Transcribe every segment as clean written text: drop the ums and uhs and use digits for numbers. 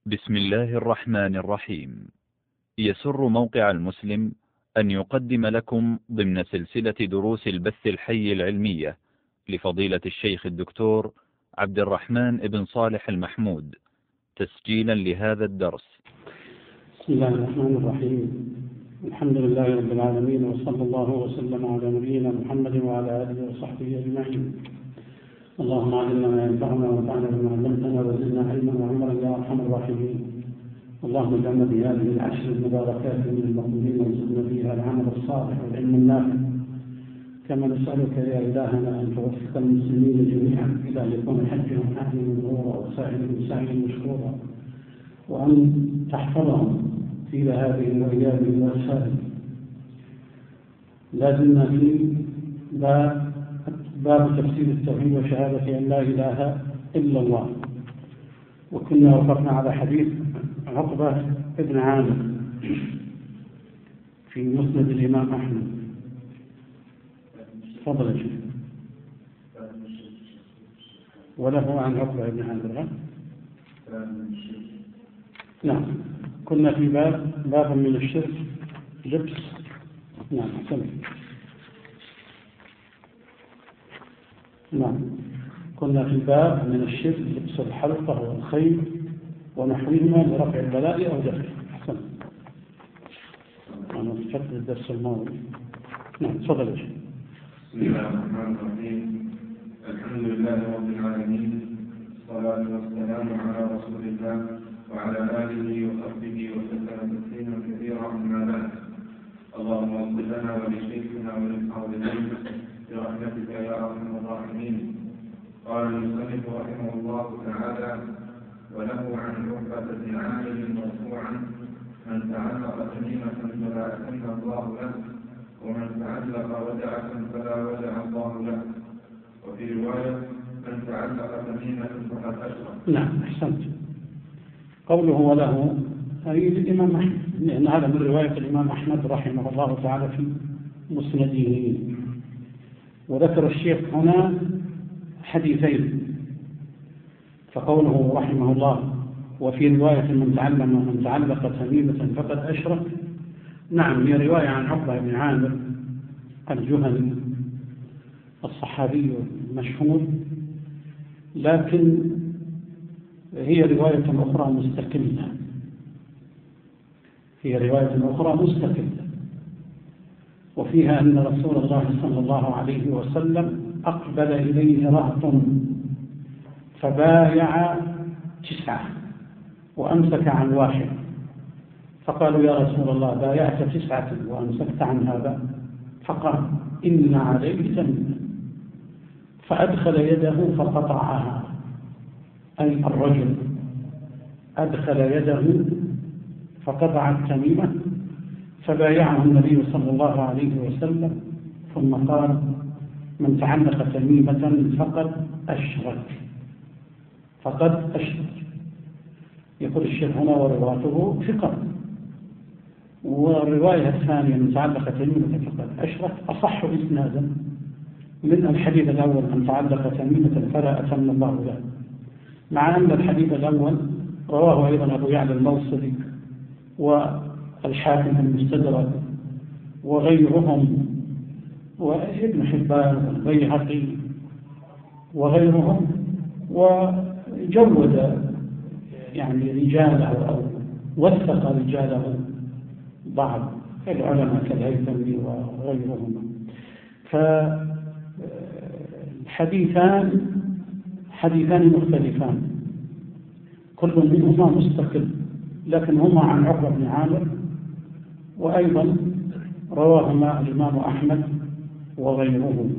بسم الله الرحمن الرحيم. يسر موقع المسلم أن يقدم لكم ضمن سلسلة دروس البث الحي العلمية لفضيلة الشيخ الدكتور عبد الرحمن بن صالح المحمود تسجيلا لهذا الدرس. بسم الله الرحمن الرحيم. الحمد لله رب العالمين، وصلى الله وسلم على نبينا محمد وعلى آله وصحبه أجمعين. اللهم علمنا ما ينفعنا وانفعنا بما علمتنا وزدنا علما وعملا يا أرحم الراحمين. اللهم اجعلنا بهذه العشر المباركات من المقبولين وارزقنا فيها العمل الصالح والعلم النافع. كما نسألك يا إلهنا أن توفق المسلمين جميعا إلى أن يكون حجهم حجا مبرورا وسعيهم سعيا مشكورا، وأن تحفظهم في هذه الأيام والسائل. لازلنا في باب تفسير التوحيد وشهادة أن لا إله إلا الله، وكنا وقفنا على حديث عقبة بن عامر في مسند الإمام أحمد. تفضل يا شيخ. وله عن عقبة بن عامر. نعم، كنا في باب من الشرك لبس. نعم سمع. نعم، كنا في باب من الشرك لبس الحلقة والخيل ونحوهما لرفع البلاء أو دفعه. أحسن. أنا فكرت الدرس الماضي. نعم تفضل يا شيخ. بسم الله الرحمن الرحيم. الحمد لله رب العالمين، والصلاة والسلام على رسول الله وعلى آله وصحبه وسلم تسليما كثيرا. أما بعد، اللهم اغفر لنا ولشيخنا وللحاضرين برحمتك يا أرحم الراحمين. قال المصنف رحمه الله تعالى: وله عن عقبة بن عامر مرفوعا: من تعلق تميمة فلا أتم الله له، ومن تعلق ودعة فلا ودع الله له. وفي رواية: من تعلق تميمة فقد أشرك. نعم أحسنت. قوله وله أي الإمام أحمد، لأن هذا من رواية الإمام أحمد رحمه الله تعالى في مسنده. وذكر الشيخ هنا حديثين، فقوله رحمه الله وفي رواية من تعلق تميمة فقد أشرك. نعم، هي رواية عن عقبة بن عامر الجهني الصحابي المشهور، لكن هي رواية أخرى مستقلة. وفيها أن رسول الله صلى الله عليه وسلم أقبل إليه رهط فبايع 9 وأمسك عن 1، فقالوا يا رسول الله بايعت 9 وأمسكت عن هذا؟ فقال إن عليك تميمة، فأدخل يده فقطعها، أي الرجل أدخل يده فقطع التميمة، فبايعه النبي صلى الله عليه وسلم، ثم قال من تعلق تميمة فقد أشرك. يقول الشيخ هنا ورواته ثقة. والرواية الثانية من تعلق تميمة فقد أشرك أصح إسنادا من الحديث الأول من تعلق تميمة فلا أتم الله له، مع أن الحديث الأول رواه أيضا أبو يعلى الموصلي والحاكم المستدرك وغيرهم وابن حبان والبيهقي وغيرهم، وجود يعني رجاله أو وثق رجاله بعض العلماء كالهيثمي وغيرهم. فالحديثان مختلفان، كل منهما مستقل، لكن هما عن عقبة بن عامر، وأيضا رواهما الإمام أحمد وغيره.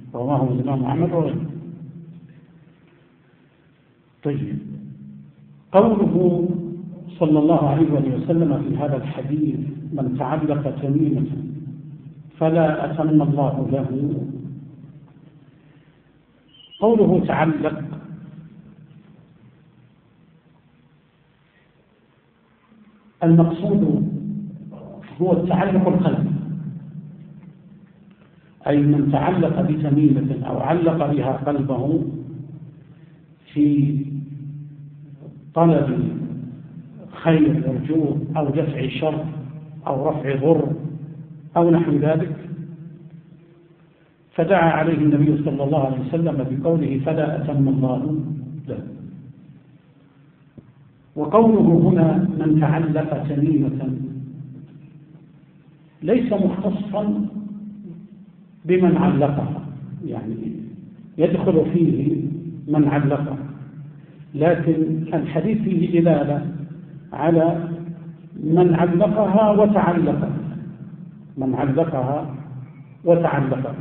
طيب، قوله صلى الله عليه وسلم في هذا الحديث من تعلق تميمة فلا أتم الله له، قوله تعلق المقصود هو التعلق القلبي، أي من تعلق بتميمة أو علق بها قلبه في طلب خير يرجوه أو دفع شر أو رفع ضر أو نحو ذلك، فدعا عليه النبي صلى الله عليه وسلم بقوله فلا أتم الله له. وقوله هنا من تعلق تميمة ليس مختصا بمن علقها، يعني يدخل فيه من علقها، لكن الحديث فيه دلالة على من علقها وتعلقها، من علقها وتعلقها،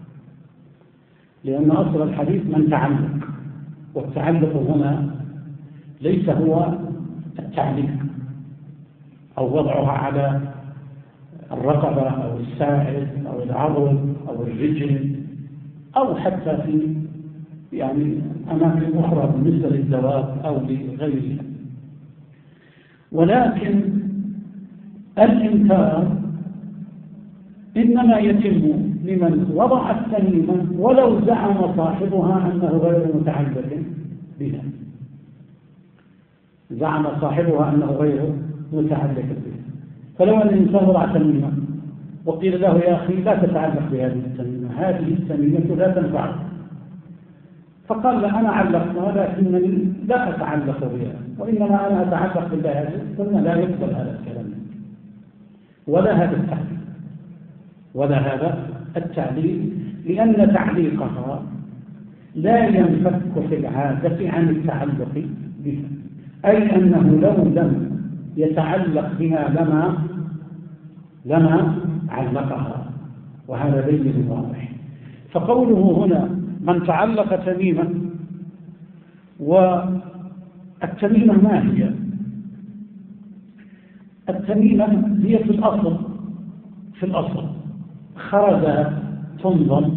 لأن أصل الحديث من تعلق، والتعلق هنا ليس هو التعليق أو وضعها على الرقبة أو الساعد أو العضد أو الرجل أو حتى في يعني أماكن أخرى بالنسبة للدواب أو لغيرها، ولكن الإنكار إنما يتم لمن وضع التميمة ولو زعم صاحبها أنه غير متعلق بها، زعم صاحبها أنه غير متعلق بها. فلو أن الإنسان وضع تميمة وقيل له يا أخي لا تتعلق بهذه التميمة، هذه التميمة لا تنفعك، فقال لا أنا علقتها لكنني لا أتعلق بها وإنما أنا أتعلق بالله، قلنا لا يقبل هذا الكلام ولا هذا التعليق ولا هذا التعليق، لأن تعليقها لا ينفك في العادة عن التعلق بها، أي أنه لو لم يتعلق بها لما علقها، وهذا بين واضح. فقوله هنا من تعلق تميما، والتميمة ما هي؟ التميمة هي في الأصل خرزات تنظم،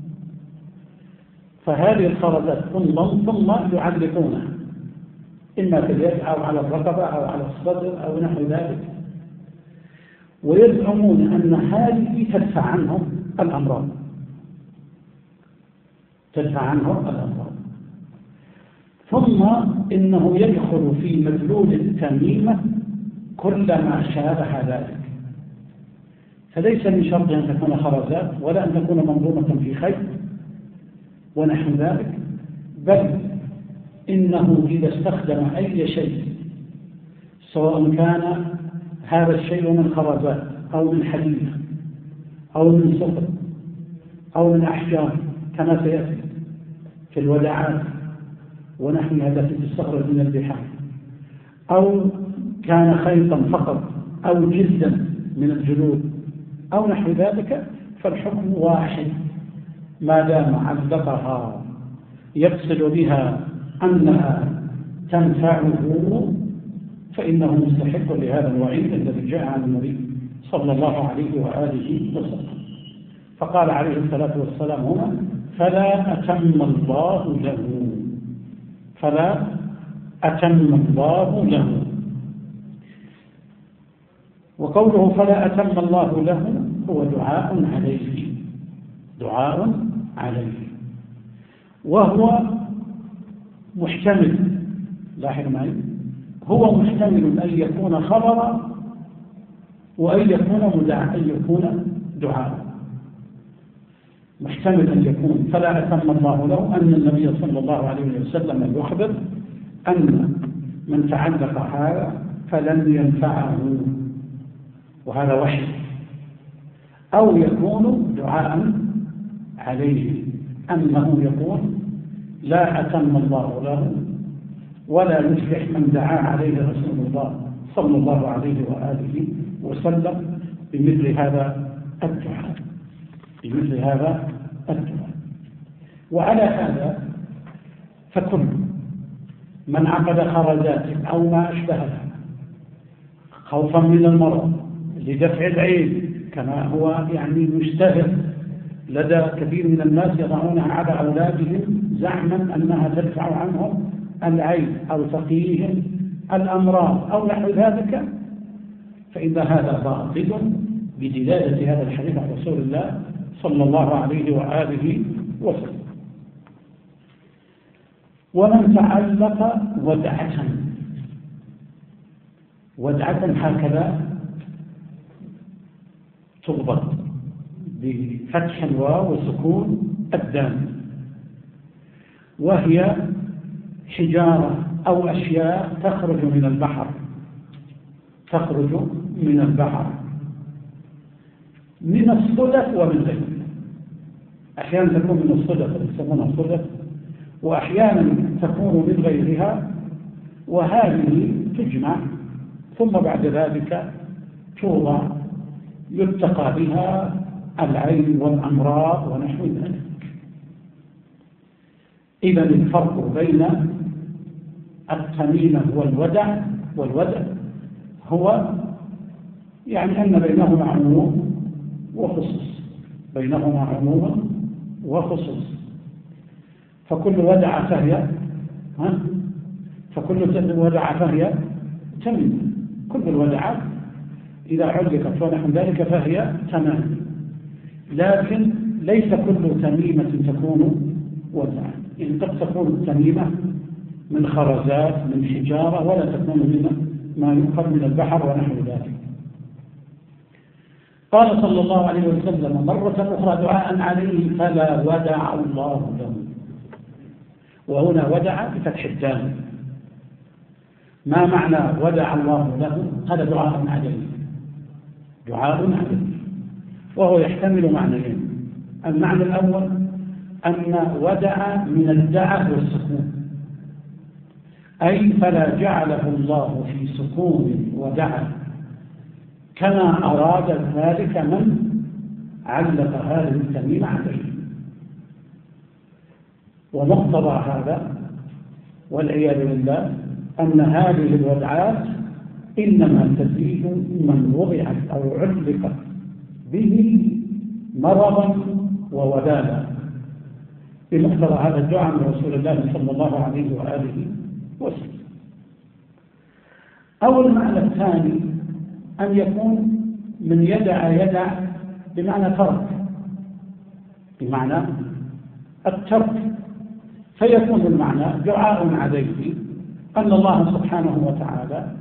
فهذه الخرزات تنظم ثم يعلقونها إما في اليد أو على الرقبة أو على الصدر أو نحو ذلك، ويزعمون أن هذه تدفع عنهم الأمراض، ثم إنه يدخل في مدلول التميمة كل ما شابه ذلك، فليس من شرط أن تكون خرزات ولا أن تكون منظومة في خيط ونحو ذلك، بل إنه إذا استخدم أي شيء سواء كان هذا الشيء من خرزات أو من حديد أو من صفر أو من أحجار كما سيأتي في الوداعات ونحوها التي تستخرج من البحار، أو كان خيطا فقط أو جلدا من الجلود أو نحو ذلك، فالحكم واحد ما دام علقها يقصد بها أنها تنفعه، فإنه مستحق لهذا الوعيد الذي جاء عن النبي صلى الله عليه وآله وسلم. فقال عليه الصلاة والسلام هنا فلا أتم الله له. وقوله فلا أتم الله له هو دعاء عليه، وهو محتمل، لاحظ معي، هو محتمل أن يكون خبرا وأن يكون دعاء، محتمل أن يكون فلا أتم الله له أن النبي صلى الله عليه وسلم يخبر أن من تعلق هذا فلن ينفعه، وهذا وحي، أو يكون دعاء عليه أنه يقول لا أتم الله له ولا يفلح من دعا عليه رسول الله صلى الله عليه وآله وسلم بمثل هذا الدعاء. وعلى هذا فكل من عقد خرزات أو ما أشبهها خوفا من المرض لدفع العين كما هو يعني مشتهر لدى كثير من الناس يضعونها على أولادهم زعما أنها تدفع عنهم العين أو تقيهم الأمراض أو نحو ذلك، فإن هذا باطل بدلالة هذا الحديث عن رسول الله صلى الله عليه وآله وسلم. ومن تعلق ودعة، ودعة هكذا تضبط بفتح الواو وسكون الدال، وهي حجارة أو أشياء تخرج من البحر، تخرج من البحر من الصدف ومن غيره. أحيانا تكون من الصدف يسمونها الصدف، وأحيانا تكون من غيرها، وهذه تجمع ثم بعد ذلك توضع يتقى بها العين والأمراض ونحو ذلك. إذا الفرق بين التميمة والودع هو يعني أن بينهما عموم وخصوص، بينهما عموم وخصوص. فكل ودع فهي تميمة. كل الودعات إذا علقت ونحو ذلك فهي تمام، لكن ليس كل تميمة تكون ودعا. يعني قد تكون التميمة من خرزات من حجارة، ولا تكون من ما يؤخذ من البحر ونحو ذلك. قال صلى الله عليه وسلم مرة أخرى دعاء عليه فلا ودع الله له. وهنا ودع بفتح الدال. ما معنى ودع الله له؟ هذا دعاء عليه، دعاء عليه، وهو يحتمل معنيين. المعنى الأول أن ودع من الدعاء والسكون، أي فلا جعله الله في سكون ودعا، كما أراد ذلك من علق هذه التميمة عليه. ومقتضى هذا والعياذ بالله أن هذه الودعات إنما تزيد من وضعت أو علقت به مرضا وودادا، بمقتضى هذا الدعاء من رسول الله صلى الله عليه وآله وسلم. أو المعنى الثاني أن يكون من يدع بمعنى ترك، بمعنى الترك، فيكون المعنى دعاء عليه أن الله سبحانه وتعالى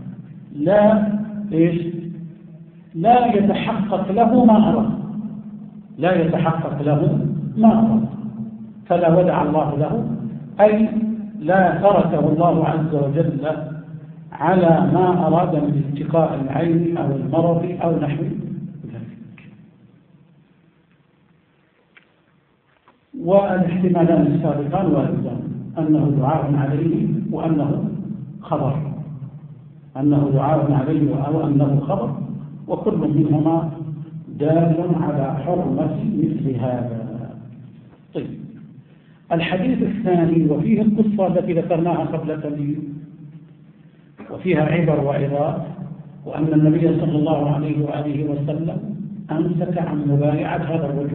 لا يتحقق له ما أراد، لا يتحقق له ما أراد، فلا ودع الله له، أي لا تركه الله عز وجل على ما أراد من اتقاء العين أو المرض أو نحو ذلك. والاحتمالان السابقان واردان، أنه دعاء عليه وأنه خبر، أنه دعاء عليه أو أنه خبر، وكل منهما دال على حرمة مثل هذا. طيب، الحديث الثاني وفيه القصة التي ذكرناها قبل قليل، وفيها عبر وعظات، وأن النبي صلى الله عليه وآله وسلم أمسك عن مبايعة هذا الرجل،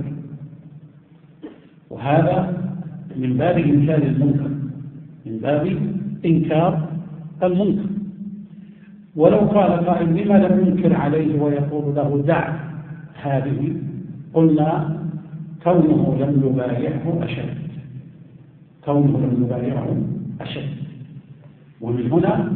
وهذا من باب إنكار المنكر، من باب إنكار المنكر. ولو قال قائل لما لم ينكر عليه ويقول له دع هذه، قلنا كونه لم يبايعه أشد، كونه لم يبايعه أشد. ومن هنا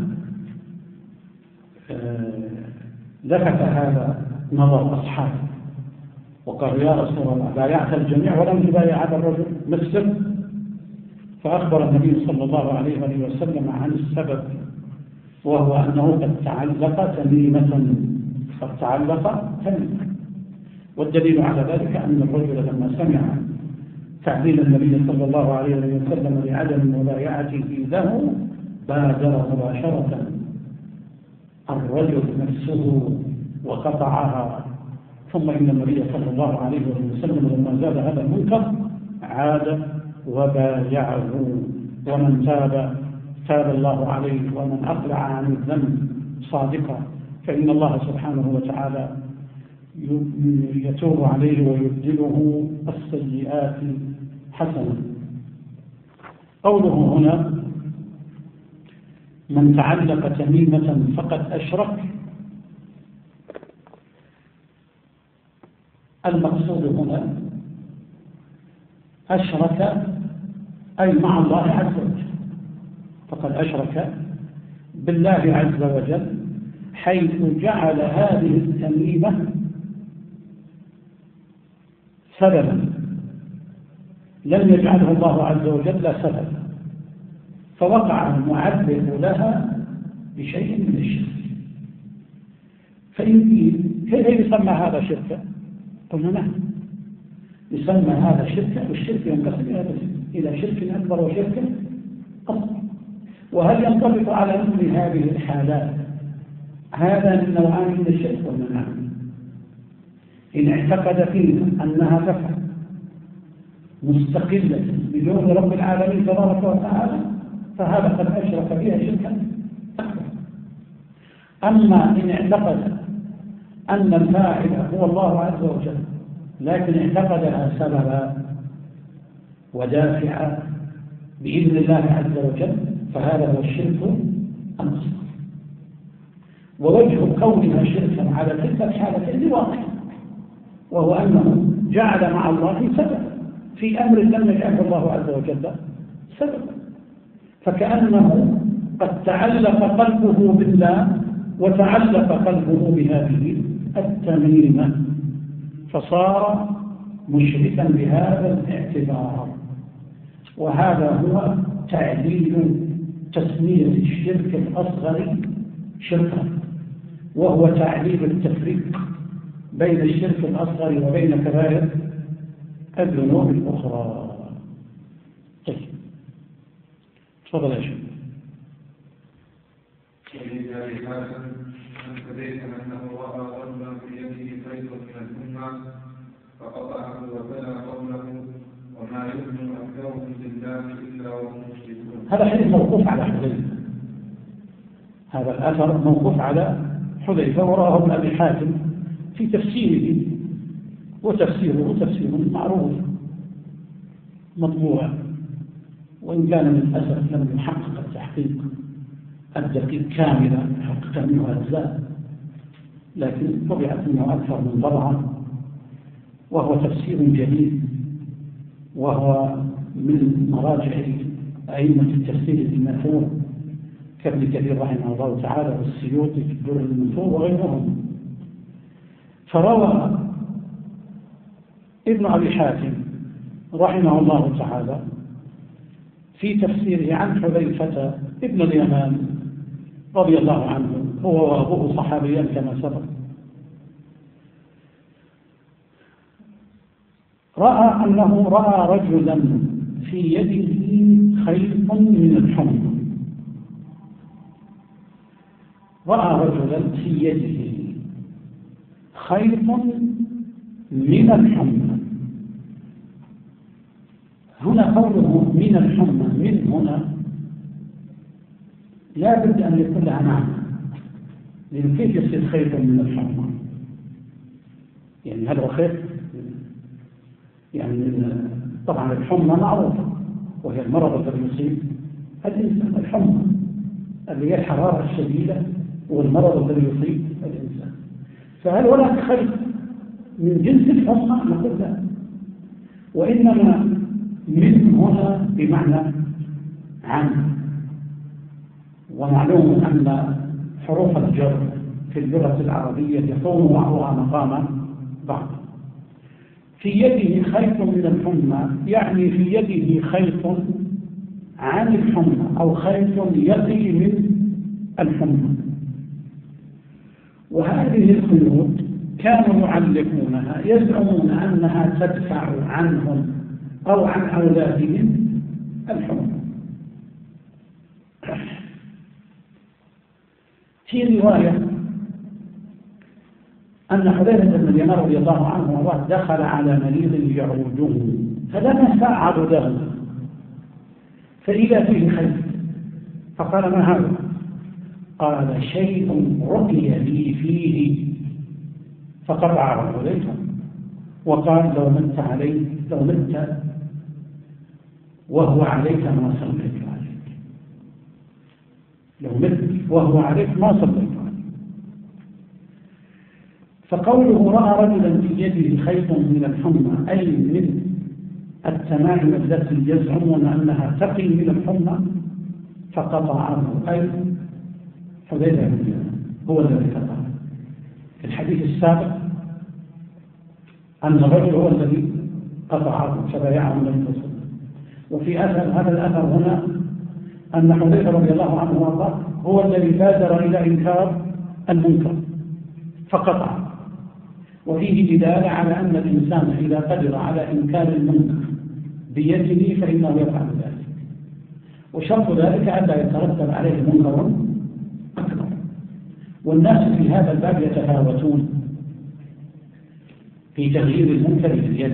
لفت هذا نظر أصحابه وقال يا رسول الله بايعت الجميع ولم تبايع هذا الرجل مثلك؟ فأخبر النبي صلى الله عليه وسلم عن السبب، وهو أنه قد تعلق تميمة، قد تعلق تميمة. والدليل على ذلك أن الرجل لما سمع تعليل النبي صلى الله عليه وسلم لعدم مبايعته له بادر مباشرة الرجل نفسه وقطعها. ثم إن النبي صلى الله عليه وسلم لما زاد هذا المنكر عاد وبايعه، ومن تاب الله عليه، ومن أقلع عن الذنب صادقا فإن الله سبحانه وتعالى يتوب عليه ويبدله السيئات حسنا. قوله هنا من تعلق تميمة فقد أشرك، المقصود هنا أشرك أي مع الله عز وجل، فقد أشرك بالله عز وجل، حيث جعل هذه التميمة سببا لم يجعله الله عز وجل سببا، فوقع المعبد لها بشيء من الشرك. كيف يسمى هذا شركا؟ قلنا نعم، يسمى هذا شركا، والشرك ينقسم إلى شرك أكبر وشرك أصغر. وهل ينطبق على مثل هذه الحالات هذا من نوعان من الشرك؟ قلنا نعم. إن اعتقد فيها أنها تفعل مستقلة بدون رب العالمين تبارك وتعالى فهذا قد أشرك بها شركا أكبر. أما إن اعتقد أن الفاعل هو الله عز وجل لكن اعتقدها سببا ودافعا بإذن الله عز وجل فهذا هو الشرك الأصغر. ووجه كونها شركا على تلك الحالتين واضح، وهو أنه جعل مع الله سبب في أمر لم يجعله الله عز وجل سبب، فكأنه قد تعلق قلبه بالله وتعلق قلبه بهذه التميمة فصار مشركا بهذا الاعتبار. وهذا هو تعديل تسمية الشرك الأصغر شركا، وهو تعديل التفريق بين الشرك الأصغر وبين كبائر الذنوب الأخرى. طيب تفضل يا شيخ. وفي ذلك حسن أن حذيفة أنه رأى رجلا في يده خيط من الأمة فقطعه وتلا قوله وما يؤمن أكثرهم بالله إلا وهم مشركون. هذا حديث موقوف على حذيفة، هذا الأثر موقوف على حذيفة وراه ابن أبي حاتم في تفسيره، وتفسيره تفسير معروف مطبوع، وإن كان للأسف لم يحقق التحقيق الدقيق كاملا حقق منه أجزاء، لكن طبعت منه أكثر من طبعة، وهو تفسير جديد، وهو من مراجع أئمة التفسير المنثور كابن كثير رحمه الله تعالى والسيوطي في الدر المنثور وغيرهم. فروى ابن أبي حاتم رحمه الله تعالى في تفسيره عن حذيفة ابن اليمان رضي الله عنه، هو وأبوه صحابيان كما سبق، رأى أنه رأى رجلا في يده خيط من الحمى، رأى رجلا في يده خيط من الحمى. هنا قوله من الحمى من هنا لا بد أن يكون لها معنى، لأن كيف يصير خيط من الحمى؟ يعني هل هو خيط؟ يعني طبعا الحمى معروفة وهي المرض الذي يصيب الإنسان، الحمى اللي هي الحرارة الشديدة والمرض الذي يصيب الإنسان. فهل هناك خيط من جنس الحمى؟ نقول لا، وإنما من هنا بمعنى عن. ومعلوم أن حروف الجر في اللغة العربية يكون بعضها مقام بعض. في يده خيط من الحمى يعني في يده خيط عن الحمى أو خيط يقي من الحمى. وهذه الخيوط كانوا يعلقونها يزعمون أنها تدفع عنهم أو عن أولادهم الحمى. في رواية أن حذيفة بن اليمان رضي الله عنه وارضاه دخل على مريض يعوده فلمس عضده فإذا فيه خيط، فقال ما هذا؟ قال شيء رقي لي فيه، فقطعه حذيفة وقال لو مت عليه لو مت وهو عليك ما صليت عليك، لو مت وهو عليك ما صليت عليك. فقوله رأى رجلا في يده خيط من الحمى أي من التمائم التي يزعمون أنها تقي من الحمى فقطعه أي حذيفة بن اليمان هو الذي قطع. في الحديث السابق أن الرجل هو الذي قطعه فبايعه النبي صلى الله عليه وسلم. وفي هذا الأثر هنا أن حذيفة رضي الله عنه وارضاه هو الذي بادر إلى إنكار المنكر فقطع. وفيه دلالة على أن الإنسان إذا قدر على إنكار المنكر بيده فإنه يفعل ذلك، وشرط ذلك ألا يترتب عليه منكر أكبر. والناس في هذا الباب يتفاوتون في تغيير المنكر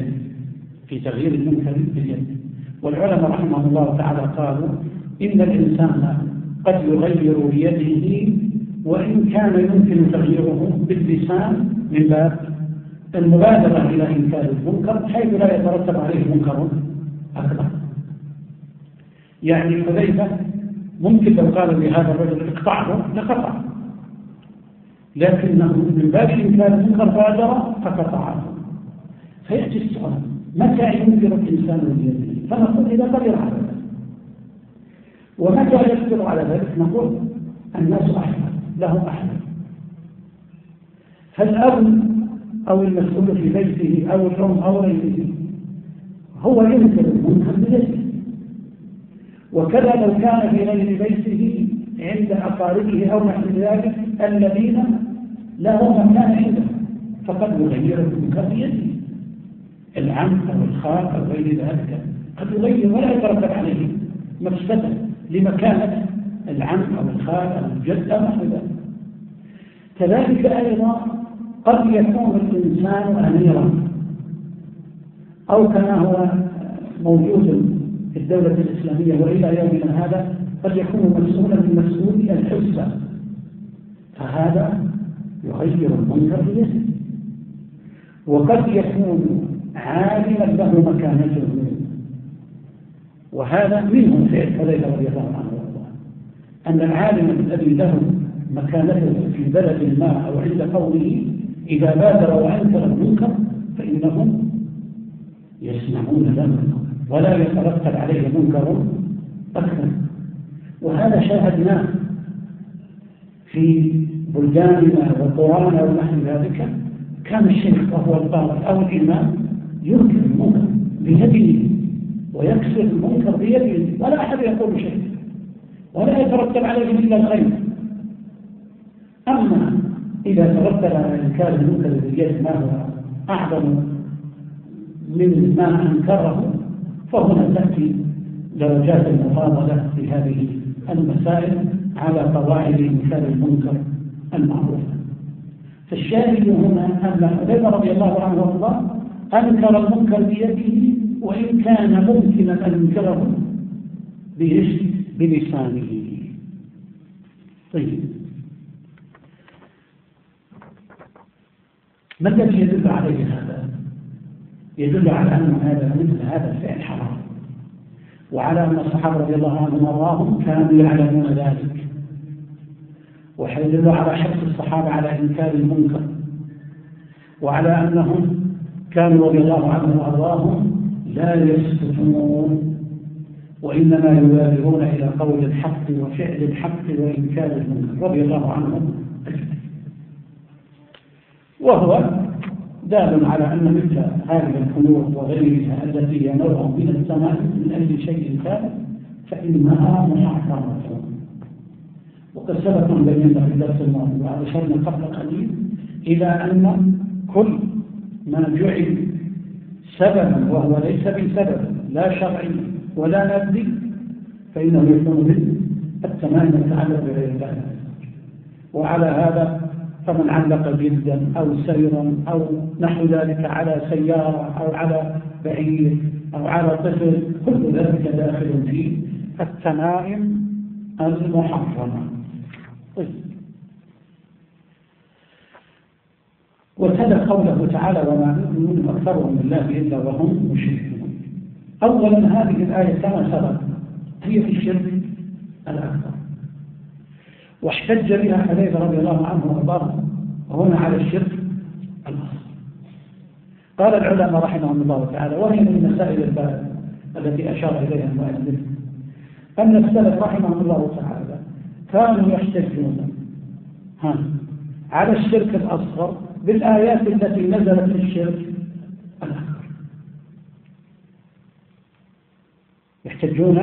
باليد، والعلماء رحمه الله تعالى قالوا إن الإنسان قد يغير بيده وإن كان يمكن تغييره باللسان من باب المبادرة إلى إنكار المنكر حيث لا يترتب عليه منكر أكبر. يعني حذيفة ممكن لو قال لهذا الرجل اقطعه لقطع، لكنه من باب إنكار المنكر بادر فقطعه. فيأتي السؤال: متى ينكر الإنسان بيده؟ فنقول إذا قدر على ذلك. ومتى يقدر على ذلك؟ نقول الناس أحمد له أحمد. فالأب أو المسؤول في بيته أو الأم أو غيره هو ينكر المنكر بيده. وكذا لو كان في غير بيته عند أقاربه أو نحو ذلك الذين له مكان عنده فقد يغير المنكر بيده. العم أو الخال أو غير ذلك قد يغير ولا يترتب عليه مفسدة لمكانة العم أو الخال أو الجد أو نحو ذلك. كذلك أيضا قد يكون الإنسان أميرا أو كما هو موجود في الدولة الإسلامية وإلى يومنا هذا قد يكون مسؤولا من مسؤولي الحسبة، فهذا يغير المنكر بيده. وقد يكون عالما له مكانته، وهذا منهم فعل حذيفة رضي الله عنه وارضاه، أن العالم الذي له مكانته في بلد ما أو عند قومه إذا بادر وأنكر المنكر فإنهم يسمعون له ولا يترتب عليه منكر أكثر. وهذا شاهدناه في بلداننا وقرانا ونحن ذلك. كان الشيخ وهو القاضي أو الإمام ينكر المنكر بيده ويكسر المنكر بيده ولا أحد يقول شيء ولا يترتب عليه إلا الخير. أما إذا ترتب على إنكار المنكر باليد ما هو أعظم من ما أنكره فهنا تأتي درجات المفاضلة في هذه المسائل على قواعد إنكار المنكر المعروفة. فالشاهد هنا أن حذيفة رضي الله عنه وارضاه أنكر المنكر بيده وإن كان ممكنا أن ينكره بلسانه. طيب، ما الذي يدل عليه هذا؟ يدل على أن مثل هذا الفعل حرام، وعلى أن الصحابة رضي الله عنهم وارضاهم كانوا يعلمون ذلك، ويدل على حرص الصحابة على إنكار المنكر، وعلى أنهم كانوا رضي الله عنهم وارضاهم لا يسكتون وإنما يبادرون إلى قول الحق وفعل الحق وإنكار المنكر رضي الله عنهم أجمعين. وهو دال على أن مثل هذه الخلوق وغيرها التي هي نوع من السماء من أي شيء كان فإنها محرمة. وقد سبق بينا في الدرس الماضي وأشرنا قبل قليل إلى أن كل ما جعل سببا وهو ليس بسبب لا شرعي ولا مادي فإنه يكون من التمام يتعلق بغير الله. وعلى هذا فمن علق جلدا أو سيرا أو نحو ذلك على سيارة أو على بعير أو على طفل كل ذلك داخل في التمائم المحرمة. طيب، وكذا قوله تعالى: وما يؤمن أكثرهم بالله إلا وهم مشركون. أولا هذه الآية كما سبق هي في الشرك الأكبر، واحتج بها حذيفة رضي الله عنه وارضاه هنا على الشرك الأصغر. قال العلماء رحمهم الله تعالى، وهي من مسائل الباب التي أشار إليها المؤلف، أن السلف رحمهم الله تعالى كانوا يحتجون على الشرك الأصغر بالآيات التي نزلت في الشرك الأكبر. يحتجون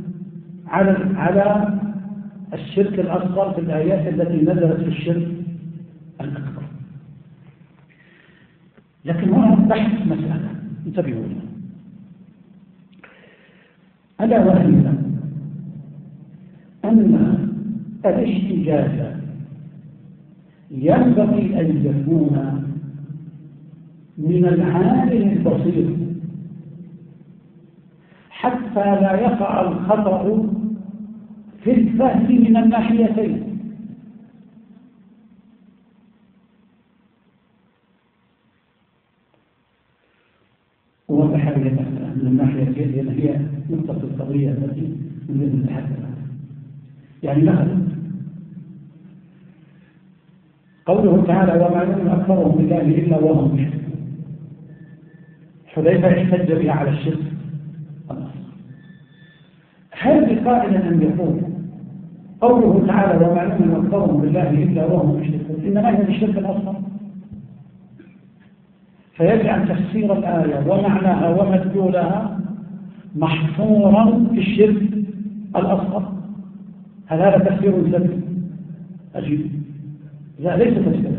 على الشرك الأصغر بالآيات التي نزلت في الشرك الأكبر. لكن هنا بحث مسألة انتبهوا لها، ألا وهي أن الاحتجاج ينبغي أن يكون من العامل البسيط حتى لا يقع الخطأ في الفهم من الناحيتين. وضح من الناحيتين لأن هي نقطة القضية التي نريد أن نتحدث عنها. يعني مثلا قوله تعالى وما يؤمن أكثرهم بالله إلا وهم مشركون، حذيفة احتج بها على الشرك الأصغر. هل بقائل أن يقول قوله تعالى وما يؤمن أكثرهم بالله إلا وهم مشركون إنما هي الشرك الأصغر؟ فيجعل تفسير الآية ومعناها ومدلولها محصورا في الشرك الأصغر. هل هذا تفسير سلبي؟ أجيب لا، ليس تفسيرا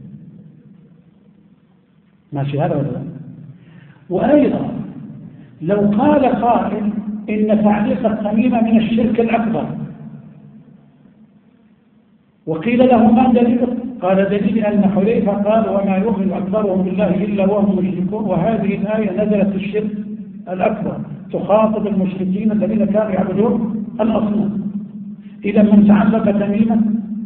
ماشي هذا ولا لا؟ وأيضا لو قال قائل إن تعليق التميمة من الشرك الأكبر وقيل له ما دليل؟ قال دليل أن حذيفة قال وما يؤمن أكثرهم بالله إلا وهم مشركون، وهذه الآية نزلت في الشرك الأكبر تخاطب المشركين الذين كانوا يعبدون الأصنام. إذا من تعلق تميمة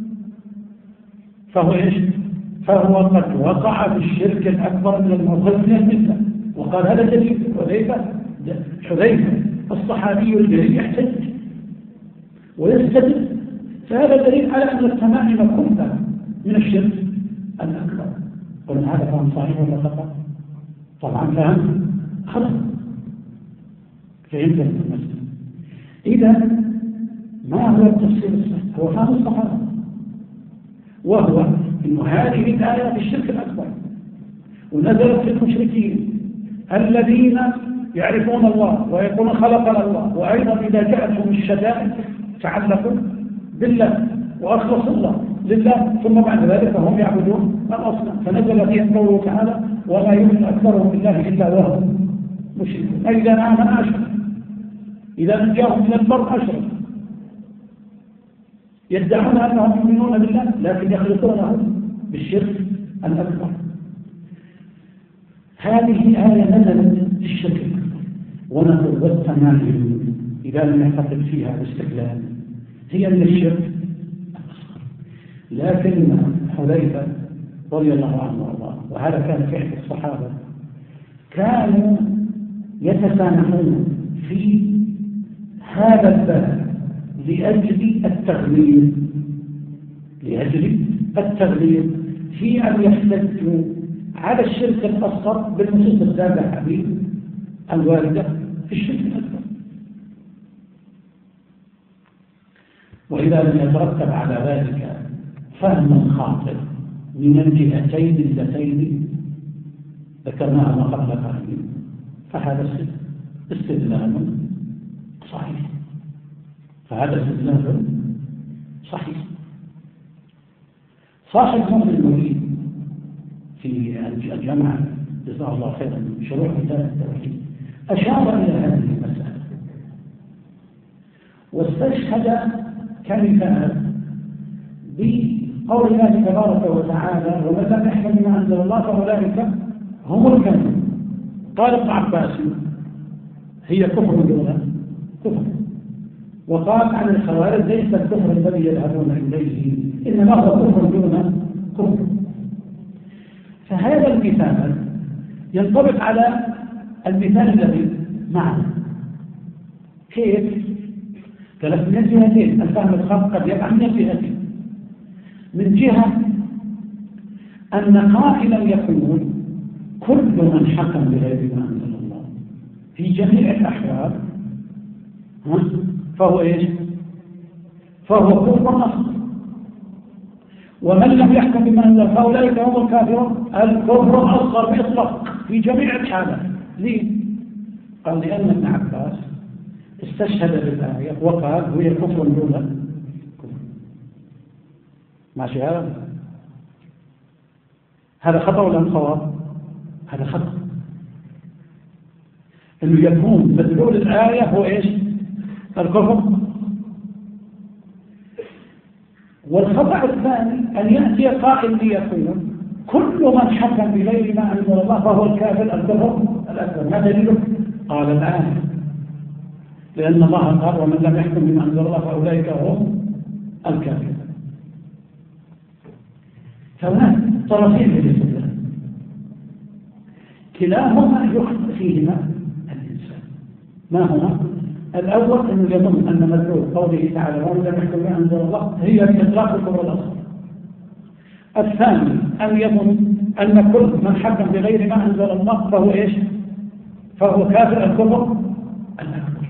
فهو إيش؟ فهو قد وقع في الشرك الأكبر من المعتزلة مثله. وقال هذا دليل حذيفة الصحابي الذي يحتج ويستدل، فهذا دليل على أن التمائم كلها من الشرك الأكبر. قلنا هذا فهم صحيح ولا خطأ؟ طبعا فهم خطأ. فهمت المسألة. إذا ما هو التفسير الصحيح؟ هو فهم الصحابة، وهو أن هذه الآية في الشرك الأكبر ونزلت في المشركين الذين يعرفون الله ويقولون خلقنا الله، وأيضا إذا جاءتهم الشدائد تعلقوا بالله وأخلصوا الله لله، ثم بعد ذلك هم يعبدون الأصنام. فنزل فيها قوله تعالى وما يؤمن أكثرهم بالله إلا وهم مشركون. إذا آمن أشرك، إذا نجاهم من البر أشرك، يدعون أنهم يؤمنون بالله لكن يخلطونه بالشرك الأكبر. هذه آية نزلت في الشرك الأكبر، ونقول والتمائم إذا لم يعتقد فيها باستقلال هي من الشرك الأصغر. لكن حذيفة رضي الله عنه وارضاه، وهذا كان فعل الصحابة، كانوا يتسامحون في هذا الباب لأجل التغليظ في أن يحتجوا على الشرك الأصغر بالنصوص السابقة الواردة في الشرك الأكبر. وإذا لم يترتب على ذلك فهم خاطئ من الجهتين اللتين ذكرناها قبل قليل فهذا استدلال صحيح. صاحب مغني المريد في الجامعة جزاه الله خيرا من شروح كتاب التوحيد أشار إلى هذه المسألة واستشهد كلمات بقول الله تبارك وتعالى ومن لم يحكم بما أنزل الله فأولئك هم الكافرون. قال ابن عباس هي كفر دون كفر، وقال عن الخوارج ليس الكفر الذي يذهبون إليه إنما هو كفر دون كفر. فهذا المثال ينطبق على المثال الذي معنا. كيف؟ ثلاث من جهتين. الفهم الخاطئ قد يقع من جهتين. من جهة أن قائلا يقول كل من حكم بغير ما أنزل الله في جميع الأحوال فهو إيش؟ فهو كفر أصغر. ومن لم يحكم بما أنزل فأولئك هم الكافرون. الكفر أصغر بإطلاق في جميع الحالات. ليه؟ قال لأن ابن عباس استشهد بالآية وقال هي كفر دون كفر. ماشي هذا خطأ ولا صواب؟ هذا خطأ. إنه يكون مدلول الآية هو إيش؟ الكفر. والخطأ الثاني أن يأتي قائل ليقول كل من حكم بغير ما أنزل الله فهو الكافر الكفر الأكبر. ما دليله؟ قال الآن لأن الله قال ومن لم يحكم بما أنزل الله فأولئك هم الكافر. فهناك طرفين في الاستدلال كلاهما يخطئ فيهما الإنسان. ما هما؟ الأول أنه يظن أن مدلول قوله تعالى ومن لم يحكم بما أنزل الله هي بإطلاق الكفر الأصغر. الثاني أن يظن أن كل من حكم بغير ما أنزل الله فهو إيش؟ فهو كافر الكفر الأكبر.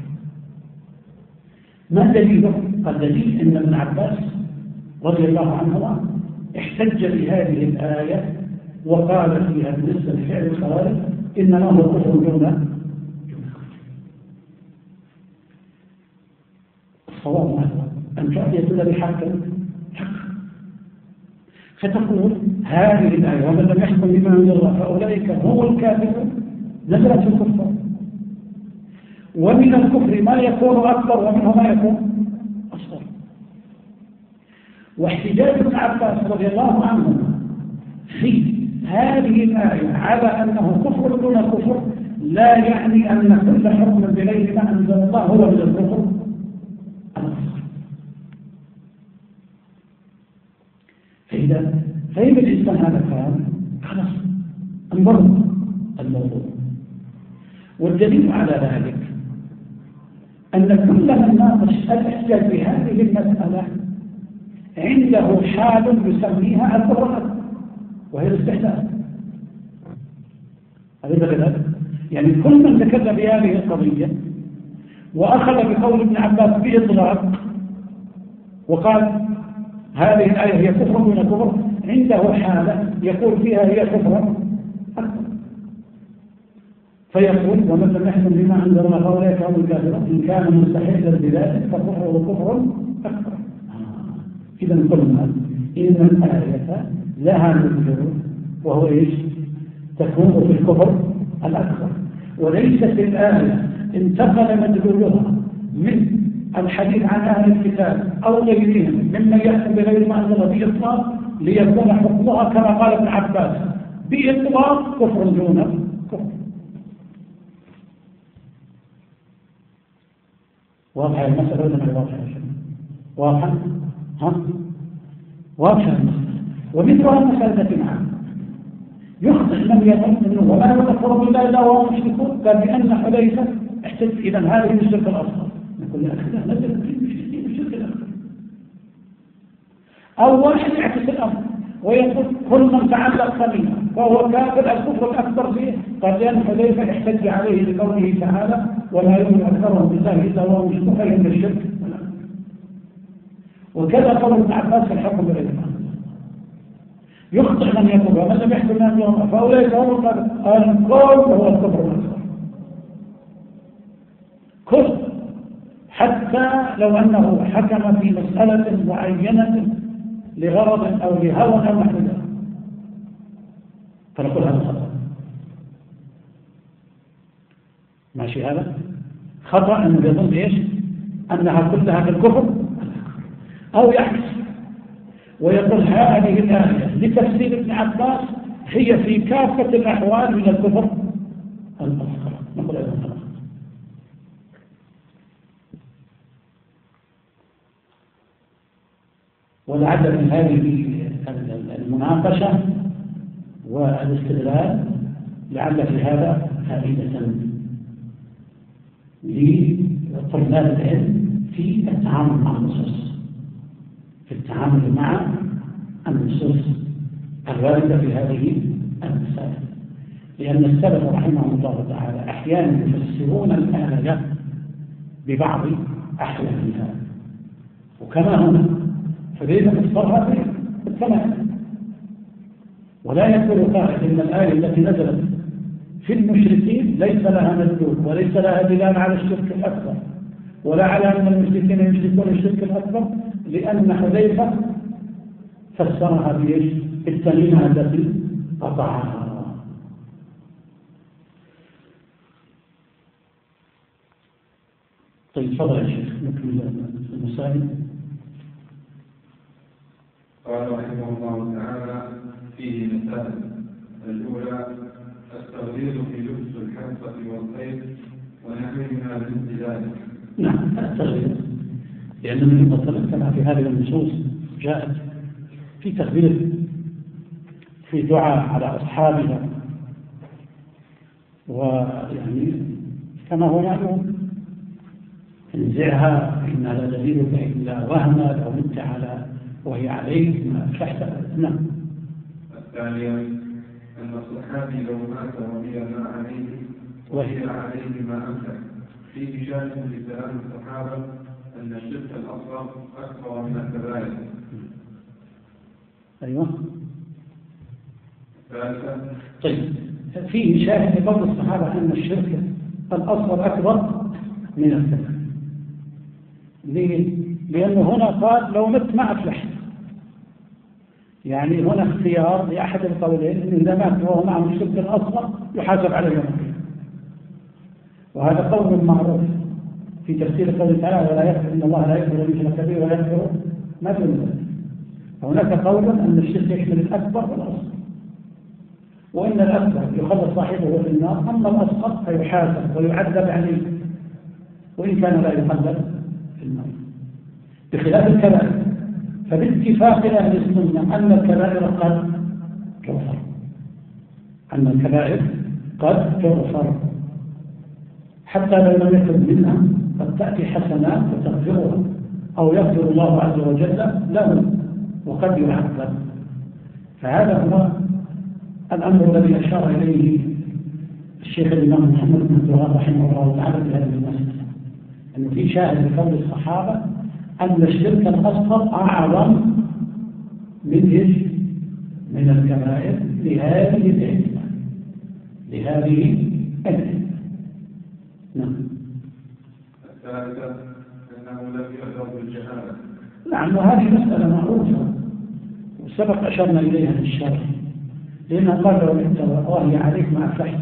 ما دليله؟ قال دليل أن ابن عباس رضي الله عنهما احتج بهذه الآية وقال فيها بالنسبة لفعل الخوارج إنما هو كفر دون الصواب. هذا أن تأتي بحق فتقول هذه الآية ومن لم يحكم بما أنزل الله فأولئك هم الكافرون نزلت في الكفر. ومن الكفر ما يكون أكبر ومنه ما يكون أصغر. واحتجاج ابن عباس رضي الله عنه في هذه الآية على أنه كفر دون كفر لا يعني أن كل حكم بغير ما أنزل الله هو من الكفر الأصغر. فإذا فهم الإنسان هذا الكلام خلاص انظر الموضوع. والدليل على ذلك أن كل من ناقش الاحتجاج بهذه المسألة عنده حال يسميها الكفر وهي الاستحلال. أليس كذلك؟ يعني كل من تكلم بهذه القضية وأخذ بقول ابن عباس بإطلاق وقال هذه الآية هي كفر من الكفر عنده حالة يقول فيها هي كفر أكبر. فيقول ومن لم يحكم بما أنزل الله فأولئك هم الكافرون إن كان مستحيلا بذلك فكفره كفر أكبر. إذا قلنا إن الآية لها مدلول وهو إيش؟ تكون في الكفر الأكبر. وليست الآية انتقل مدلولها من الحديث عن أهل الكتاب أو غيرهم ممن يحكم بغير ما أنزل بإطلاق ليكون حكمها كما قال ابن عباس بإطلاق كفر دون كفر. واضحة المسألة ولا ما واضحة؟ واضحة؟ واضحة المسألة. ومثلها مسألة معه يخطئ من يظن أنه وما يكفر بالله إلا وهو مشركون قال بأن حذيفة احتج إذا هذه الشرك الأصغر. نقول لا نزل في الشرك الأصغر. أو واحد يعكس الأمر ويقول كل من تعلق خليفة فهو كافر الكفر الأكبر فيه قال لأن حذيفة احتج عليه لقوله تعالى ولا يؤمن أكثرهم بالله إلا وهو مشرك فإن الشرك. وكذا قول ابن عباس في الحكم بالغير يخطئ من يقول ومن لم يحكم بما أنزل الله فأولئك هم الكافرون. الكل هو الكفر الأكبر كل حتى لو أنه حكم في مسألة معينة لغرض أو لهوى أو نحو ذلك فنقول هذا خطأ. ماشي هذا خطأ أنه يظن إيش؟ أنها كلها في الكفر أو يعكس ويقول هذه الآية لتفسير ابن عباس هي في كافة الأحوال من الكفر الأصغر. نقول أيضا خلاص. ولعل من هذه المناقشة والاستدلال لعل في هذا فائدة لطلاب العلم في التعامل مع النصوص في التعامل مع النصوص الواردة في هذه المسائل. لأن السلف رحمهم الله تعالى أحيانا يفسرون الآية ببعض أحوالها وكما هنا فلذا فسرها بالتفسير كما ولا يقول قائل إن الآية التي نزلت في المشركين ليس لها مدلول وليس لها دلالة على الشرك الأكبر ولا على أن المشركين يشركون الشرك الأكبر، لأن حذيفة فسرها بالتميمة التي قطعها. طيب تفضل يا شيخ نكمل المسائل. قال رحمه الله تعالى فيه مسائل. الأولى التغليظ في لبس الحنطة والخيط ونحوهما من ذلك. نعم التغليظ، لأن النبي صلى الله عليه وسلم في هذه النصوص جاءت في تغليظ في دعاء على أصحابها، ويعني كما هو معلوم انزعها فإنها لا دليلك إلا وهما لو مت على وهي عليه ما فحت. نعم. الثانية أن الصحابي لو مات وهي ما عليه وهي عليه ما أمسك، فيه شاهد لكلام الصحابة أن الشرك الأصغر أكبر من الكبائر. أيوة. ثالثا طيب فيه شاهد لقول الصحابة أن الشرك الأصغر أكبر من الكبائر. ليه؟ لأنه هنا قال لو مت ما أفلح، يعني هنا اختيار لأحد القولين إن إذا مات وهو معه الشرك الأصغر يحاسب عليه يوم القيامة، وهذا قول معروف في تفسير قوله تعالى ولا يغفر إن الله لا يغفر مثل الكبير ولا يغفر ما دون ذلك. هناك قول أن الشرك يشمل الأكبر والأصغر، وإن الأكبر يخلص صاحبه في النار، أما الأصغر فيحاسب ويعذب عليه وإن كان لا يخلد في النار، بخلاف الكبائر. فباتفاق أهل السنة أن الكبائر قد تغفر، أن الكبائر قد تغفر حتى لو لم يكن منها قد تأتي حسنات وتغفرها، أو يغفر الله عز وجل له وقد يعذب. فهذا هو الأمر الذي أشار إليه الشيخ الإمام محمد بن عبد الوهاب رحمه الله تعالى في هذه المسألة، أنه في شاهد لقول الصحابة أن الشرك الأصغر أعظم من الكبائر لهذه العلة. نعم. الثالثة أنه لم يؤذر بالجهالة. نعم، وهذه مسألة معروفة وسبق أشرنا إليها في الشرح، لأنه قال لو أنت وهي عليك ما أفلحت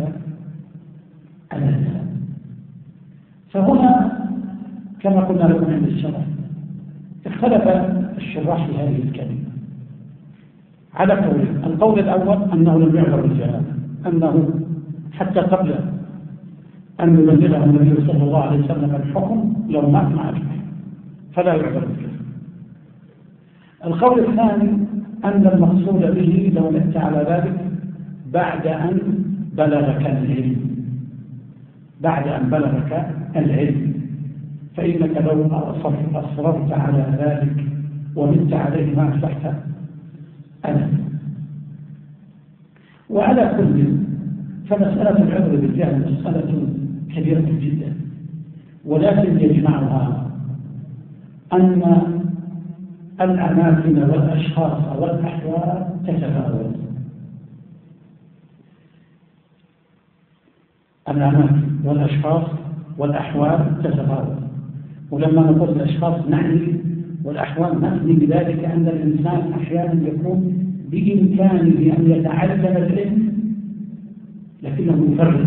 أبدا. فهنا كما قلنا لكم عند الشرح اختلف الشراح في هذه الكلمة على قولين. القول الأول أنه لم يعذر بالجهالة، أنه حتى قبل أن يبلغه النبي صلى الله عليه وسلم الحكم لو مات ما أفلح فلا يعذر بالجهالة. القول الثاني أن المقصود به لو مت على ذلك بعد أن بلغك العلم، فإنك لو أصررت على ذلك ومت عليه ما أفلحت أبدا. وعلى كل فمسألة العذر بالجهل مسألة كبيرة جدا، ولكن يجمعها أن الأماكن والأشخاص والأحوال تتفاوت. الأماكن والأشخاص والأحوال تتفاوت، ولما نقول الأشخاص نعني والأحوال نعني بذلك أن الإنسان أحيانا يكون بإمكانه أن يتعلم العلم لكنه يفرط،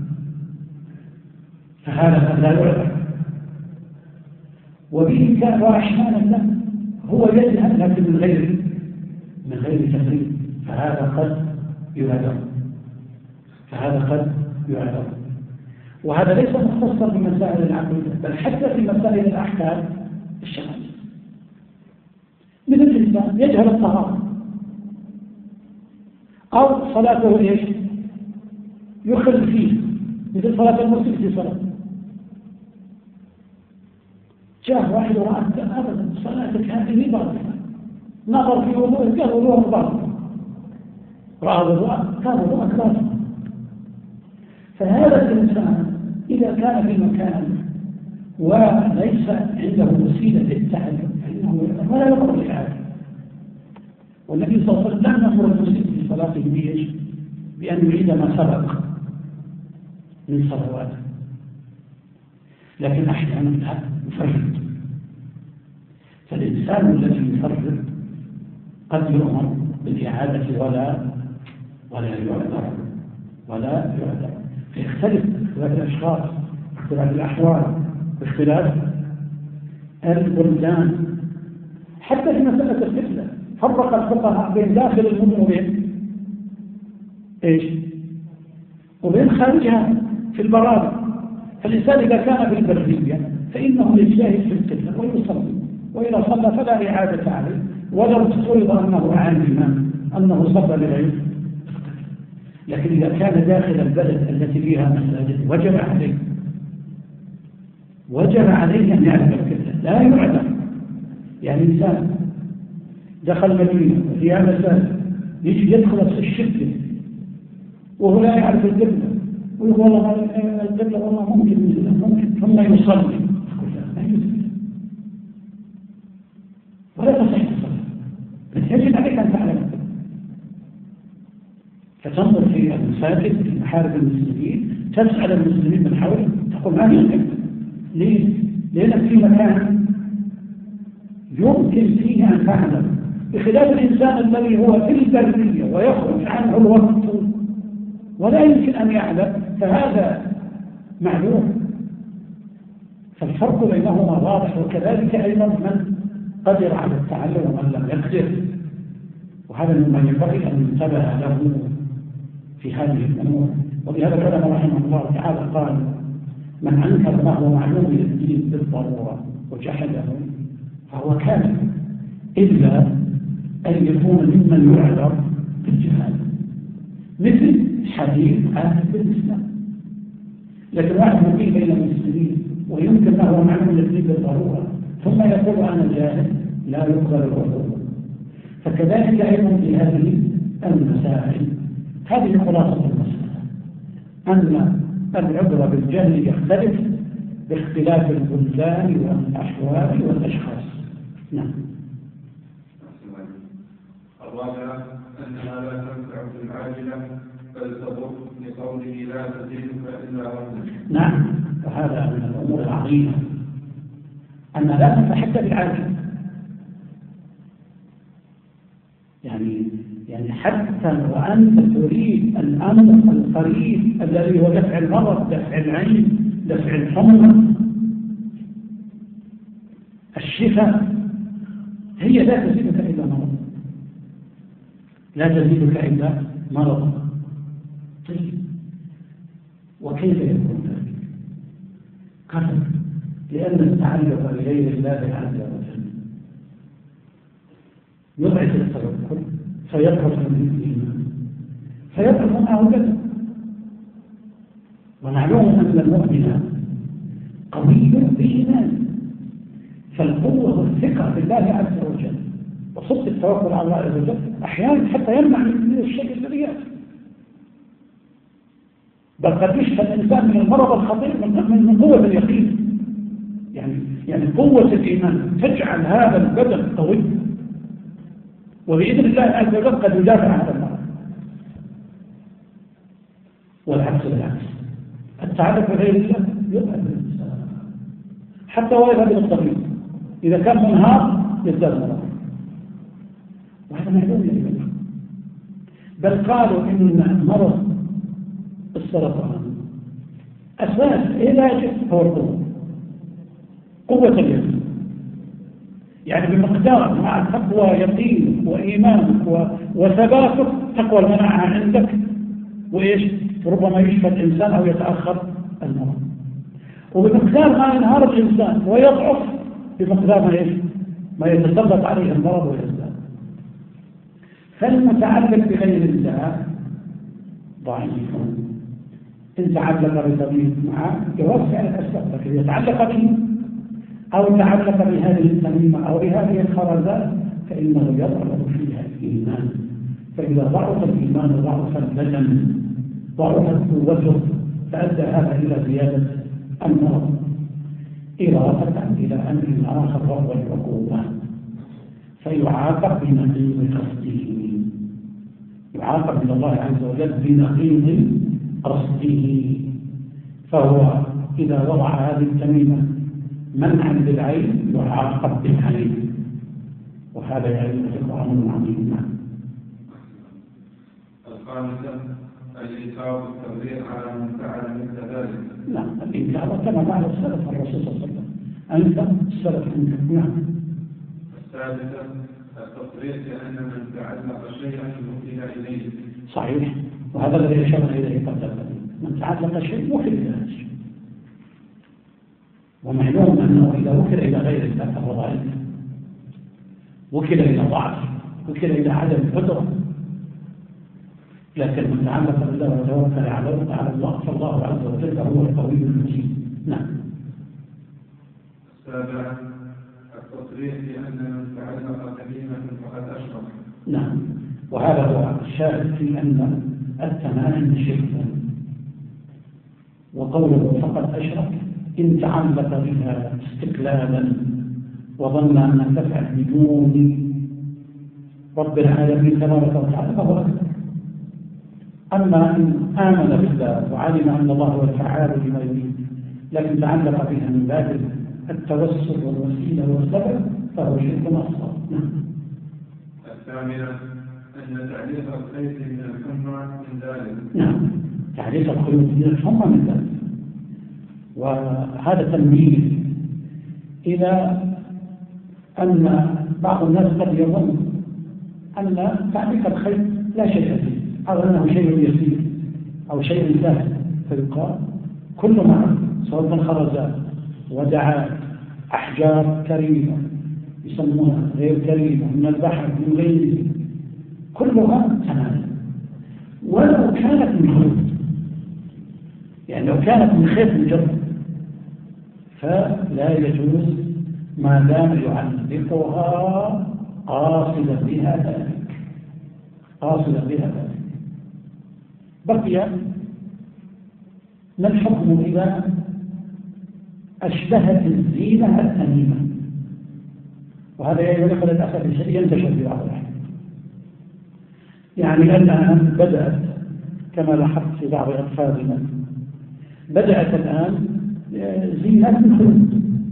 فهذا لا يعلم. وبإمكان وأحيانا لا هو يجهل لكن من غير تفريط، فهذا قد يعذر. وهذا ليس مختصا بمسائل العقيدة، بل حتى في مسائل الأحكام الشرعية. مثل الإنسان يجهل الطهارة أو صلاته يخل فيه، مثل صلاة المسلم في صلاة. جاء واحد ورأى أبدا صلاتك هذه باطلة، نظر في وضوءه قال وضوءه باطل، رأى وضوءه كان وضوءه باطل. فهذا الإنسان إذا كان في مكان وليس عنده وسيلة للتعلم فإنه ولا يقول لهذا، والنبي صلى الله عليه وسلم لم يأمر المسلم في صلاته بإيش؟ بأن يعيد ما سبق من صلواته، لكن أحيانا يفرد. فالإنسان الذي يفرد قد يؤمر بالإعادة ولا يعذر. فيختلف اختلاف الأشخاص، اختلاف الأحوال، اختلاف البلدان. حتى في مسألة القبلة فرق الفقهاء بين داخل المدن وبين خارجها في البراري. فالإنسان إذا كان في البرية فإنه يجتهد في القبلة ويصلي، وإذا صلى فلا إعادة عليه ولو افترض أنه عالما أنه صلى لغير. لكن إذا كان داخل البلد التي فيها مساجد وجب عليه أن يعرف القبلة، لا يعذر. يعني إنسان دخل مدينة فيها مساجد يجي يدخل في الشدة وهو لا يعرف القبلة ويقول والله القبلة والله ممكن ثم يصلي، ولا تصح الصلاة. يجب عليك أن تعلم، فتنظر في المساجد في محارب المسلمين، تسأل المسلمين من حولك، تقول ما هي القبلة؟ ليه؟ لأنك في مكان يمكن فيه أن تعلم، بخلاف الإنسان الذي هو في البرية ويخرج عنه الوقت ولا يمكن أن يعلم، فهذا معلوم. فالفرق بينهما واضح. وكذلك أيضا من قدر على التعلم ومن لم يقدر، وهذا مما ينبغي أن ينتبه له في هذه الأمور. ولهذا العلماء رحمه الله تعالى قال: من أنكر ما هو معلوم للدين بالضرورة وجحده فهو كافر، إلا أن يكون ممن يعذر بالجهاد، مثل حديث عهد بالإسلام. لكن واحد مقيم بين المسلمين ويمكن له معلوم للدين بالضرورة ثم يقول أنا جاهل، لا يقبل العذر. فكذلك أيضا في هذه المسائل، هذه خلاصة المسألة، أن العذر بالجهل يختلف باختلاف البلدان والأحوال والأشخاص. نعم. الرابعة أنها لا تنفع في العاجلة بل تضر لقوله لا تزيدك إلا وزنا. نعم، وهذا من الأمور العظيمة أنها لا تنفع حتى بالعاجلة. يعني حتى وأنت تريد الأمر القريب الذي هو دفع المرض، دفع العين، دفع الحمى، الشفاء، هي لا تزيدك إلا مرض، لا تزيدك إلا مرض. طيب وكيف يكون ذلك؟ قال: لأن التعلق بغير الله عز وجل يضعف التوكل فيضعف من الإيمان فيضعف معه جدا. ونعلم أن المؤمن قوي بإيمان، فالقوة والثقة بالله عز وجل وصدق التوكل على الله عز وجل أحيانا حتى يمنع من الشيء الذي يأتي، بل قد يشفى الإنسان من المرض الخطير من قوة اليقين. يعني قوة الإيمان تجعل هذا البدن قوي، وبإذن الله عز وجل قد يدافع عن هذا المرض. والعكس بالعكس، التعلق بغير الله يذهب الإنسان حتى ويذهب إلى الطبيب، إذا كان منهار يزداد مرض، وهذا معلوم لله. بل قالوا إن مرض السرطان أساس علاجه هو القوة، قوة اليقين. يعني بمقدار مع تقوى يقين وإيمانك وثباتك تقوى المناعة عندك، وإيش ربما يشفى الإنسان أو يتأخر المرض. وبمقدار ما ينهار الإنسان ويضعف بمقدار ما يتسلط عليه المرض ويزداد. فالمتعلق بغير الله ضعيف. إن تعلق بطبيب معه يوسع الأسباب، لكن يتعلق به أو تعلق بهذه التميمة أو بهذه الخرزات فإنه يضعف فيها الإيمان. فإذا ضعف الإيمان ضعف البدن، ضعفت قوته، فأدى هذا إلى زيادة المرض، إضافة إلى أمر آخر وهو العقوبة. فيعاقب بنقيض قصده، يعاقب من الله عز وجل بنقيض قصده. فهو إذا وضع هذه التميمة منعا للعين يعاقب بالعين، وهذا يعني القرآن عظيم. الخامسة الإنكار والتبرير على من فعل مثل ذلك. نعم، الإنكار كما فعل السلف الرسول صلى الله عليه وسلم، أنت السلف أنت. نعم. الثالثة التصريح بأن من تعلق شيئا وكل إليه. صحيح، وهذا الذي أشرنا إليه قبل ذلك، من تعلق شيء وكل إلى شيء، ومعلوم أنه إذا وكل إلى غير الله فهو ضعيف، وكل إلى ضعف، وكل إلى عدم قدرة. لكن من تعلق بالله وتوكل على الله فالله عز وجل هو القوي المتين. نعم. السابعة التصريح بأن من تعلق تميمة فقد أشرك. نعم، وهذا هو الشاهد في أن التمائم شرك، وقوله فقد أشرك إن تعلق بها استقلالا وظن أن تفعل بدون رب العالمين تبارك وتعالى فهو أكبر. أما إن آمن بالله وعلم أن الله هو الفعال لما يريد لكن تعلق بها من باب التوسل والوسيلة والسبب فهو شرك أصغر. الثامنة أن تعليق الخيط من الحمى من ذلك. نعم، تعليق الخيط من الحمى من ذلك، وهذا تنبيه إلى أن بعض الناس قد يظن أن تعليق الخيط لا شيء فيه أو أنه شيء يسير أو شيء سهل، فيقال كل ما سواء من خرزات ودعات أحجار كريمة يسمونها غير كريمة من البحر من غيره كلها تمام، ولو كانت من خيط، يعني لو كانت من خيط مجرد فلا يجوز ما دام يعلقها قاصدا بها ذلك، قاصدا بها ذلك. بقي ما الحكم إذا أشبهت الزينة التميمة؟ وهذا يدخل الأسف الشديد ينتشر في بعض الأحيان. يعني الآن بدأت كما لاحظت في بعض أطفالنا بدأت الآن زينة الخيوط،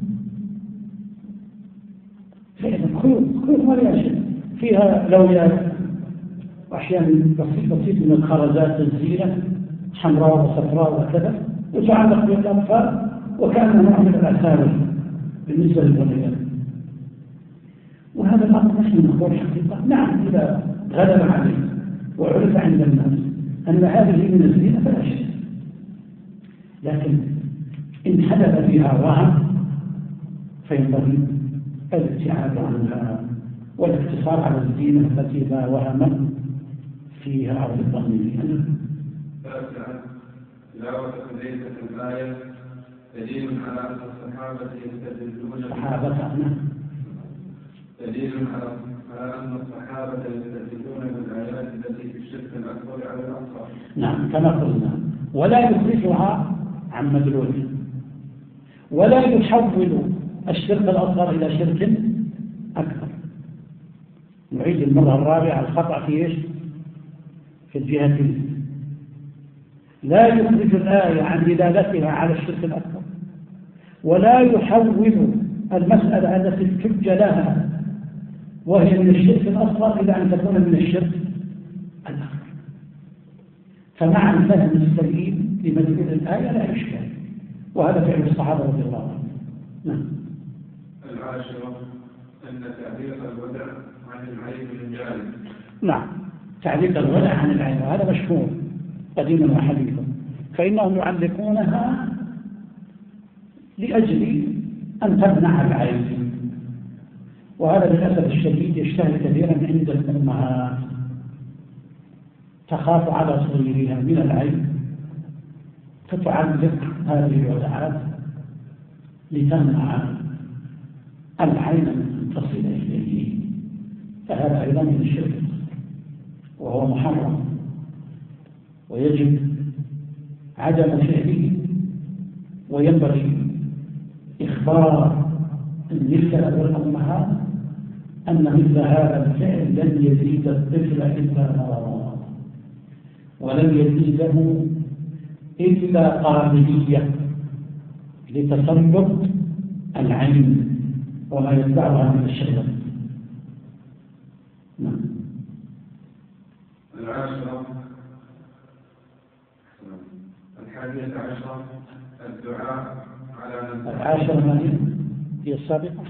فعلا خيوط ما لها شيء، فيها لويات وأحيانا بسيط من الخرزات الزينة حمراء وصفراء وكذا، وتعلق بالأطفال وكأنه نوع من الأساور بالنسبة للبنيان. وهذا الأمر نحن نقول حقيقة نعم إذا غلب عليه وعرف عند الناس أن هذه من الزينة فلا شيء، لكن إن حدث فيها وهم فينبغي الابتعاد عنها والاقتصار على الزينة التي لا وهم فيها أو الظن فيها. تلاوة ليست الآية دليل على أن الصحابة يستدلون دليل على أن الصحابة يستدلون بالآيات التي في الشرك الأكبر على الأصغر. نعم كما قلنا، ولا يخرجها عن مدلولها، ولا يحول الشرك الأصغر إلى شرك أكبر. نعيد المرة الرابعة الخطأ في إيش؟ في الجهتين. لا يخرج الآية عن دلالتها على الشرك الأكبر، ولا يحول المسألة التي احتج لها وهي من الشرك الأصغر إلى أن تكون من الشرك الأكبر. فمع الفهم السليم لمدلول الآية لا إشكال، وهذا فعل الصحابة رضي الله عنهم. نعم. العاشرة أن تعليق الودع عن العين الجاري. نعم، تعليق الودع عن العين وهذا مشهور قديما وحديثا، فإنهم يعلقونها لأجل أن تمنع العين، وهذا للأسف الشديد يشتهر كثيرا عند الأمهات، تخاف على صغيرها من العين فتعلق هذه الودعات لتمنع العين من تصل إليه، فهذا أيضا من الشرك وهو محرم، ويجب عدم فعله، وينبغي إخبار النساء والأمهات أن مثل هذا الفعل لن يزيد الطفل إلا مرضا، ولن يزيده إلا قابلية لتسلط العين وما يتبعها من الشغل. نعم. الحادية عشرة الدعاء على من العاشرة هي السابقة.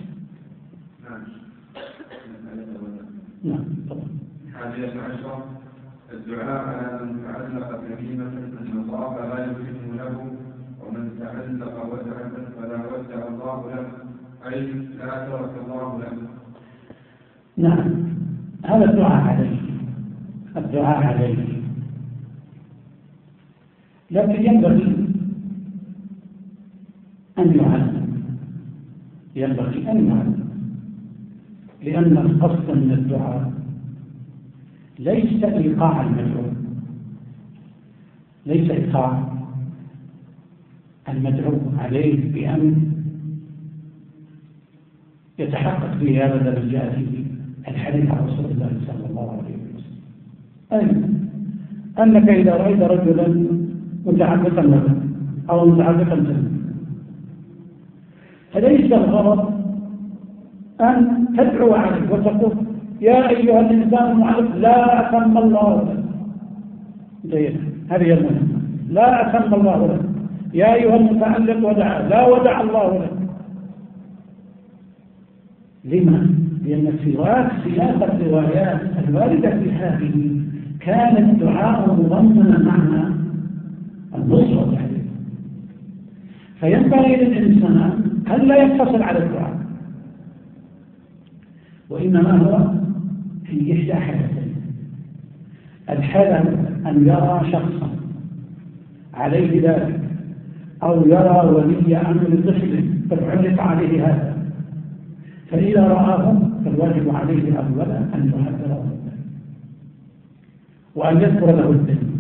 نعم. الحادية عشرة الدعاء على من تعلق تميمة أن طاف لا يتم له، ومن تعلق ودعة فلا ودع الله له، أي لا ترك الله له. نعم، هذا الدعاء عليه، لكن ينبغي أن يعلم، لأن القصد من الدعاء ليس إيقاع المدعو، ليس إيقاع المدعو عليه بأن يتحقق به هذا الذي جاء فيه الحديث عن رسول الله صلى الله عليه وسلم، أي أنك إذا رأيت رجلا متعبقا له أو متعبقا له، فليس الغرض أن تدعو عليه وتقول يا أيها الإنسان المعرف لا أتم الله لك. جيد، هذه المهمة، لا أتم الله لك. يا أيها المتعلق ودع، لا ودع الله لك. لما؟ لأن سياق الروايات الواردة في هذه كان الدعاء مضمنا معنى النصرة عليه، فينبغي للإنسان أن لا يقتصر على الدعاء، وإنما هو في إحدى حالتين: الحالة أن يرى شخصا عليه ذلك، أو يرى ولي أمر طفل فعلق عليه هذا، فإذا رآه فالواجب عليه أولا أن يحذره وأن يذكر له الدليل،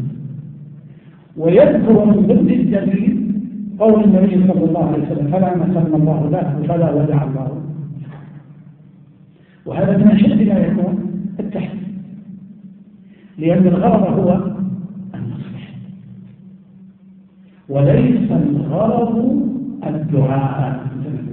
ويذكر من ضمن الدليل قول النبي صلى الله عليه وسلم فلا مسلم الله له فلا ودع الله، وهذا من أشد ما يكون التحديد، لأن الغرض هو النصح وليس الغرض الدعاء.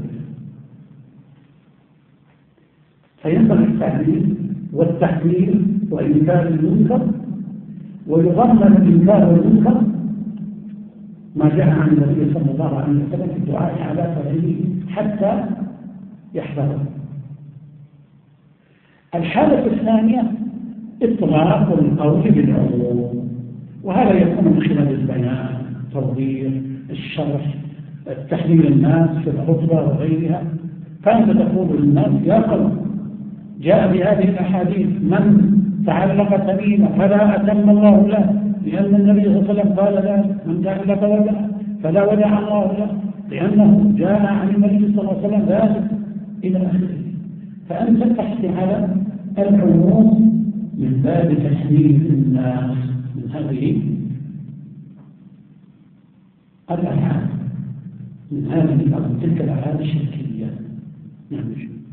فينبغي التعليل والتحذير وإنكار المنكر، ويضمن الإنكار والمنكر ما جاء عن النبي صلى الله عليه وسلم في الدعاء على فعله حتى يحذره. الحالة الثانية إطلاق القول بالعموم، وهذا يكون من خلال البيان، توضيح، الشرح، تحذير الناس في الخطبة وغيرها. فأنت تقول للناس يا قوم جاء بهذه الأحاديث من تعلق تميمة فلا أتم الله له، لأن النبي صلى الله عليه وسلم قال ذلك، من تعلق ودع فلا ودع الله له، لأنه جاء عن النبي صلى الله عليه وسلم ذلك إلى آخره. فأنت تحكي على العموم من باب تحذير الناس من هذه الأفعال، من هذه أو تلك الأفعال الشركية. نعم.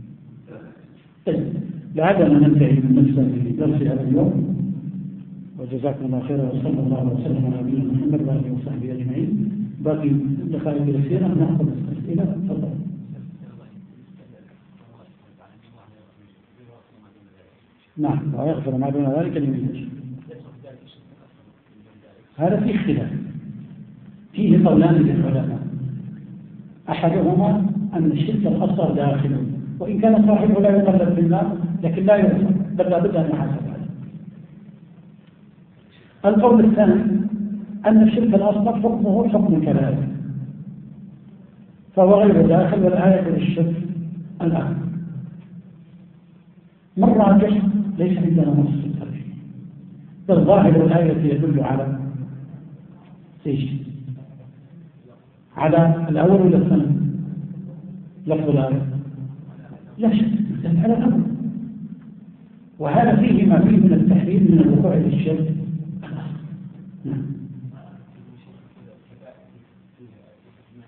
لعلنا ننتهي من نفسه درس هذا اليوم، وجزاكم الله خيرا، وصلى الله وسلم على نبينا محمد وآله وصحبه أجمعين. باقي دقائق يسيرة نأخذ الأسئلة. تفضل. نعم، ويغفر ما دون ذلك لمن يشاء. هذا فيه اختلاف، فيه قولان للعلماء، أحدهما أن الشرك الأصغر داخل، وإن كان صاحبه لا يقلد في النار لكن لا يغفر، بل لا بد أن يحاسب عليه. القول الثاني أن الشرك الأصغر حكمه حكم كذلك، فهو غير داخل والآية للشرك الآن. من راجح ليس عندنا نص في الترجيح، بل ظاهر الآية يدل على ايش؟ على الأول ولا الثاني؟ لفظ الآية لا شك على الأول، وهذا فيه ما فيه من التحريم من الوقوع للشرك. نعم.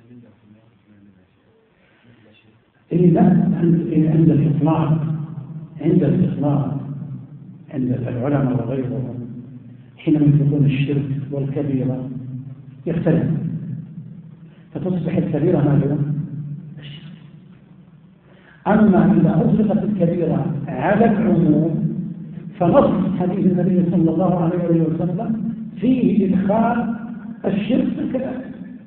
إذا عند الإطلاق عند الإطلاق عند العلماء وغيرهم حينما يكون الشرك والكبيرة يختلف، فتصبح الكبيرة ماذا؟ الشرك. أما إذا أطلقت الكبيرة على العموم فنص حديث النبي صلى الله عليه وسلم فيه إدخال الشرك في الكبائر،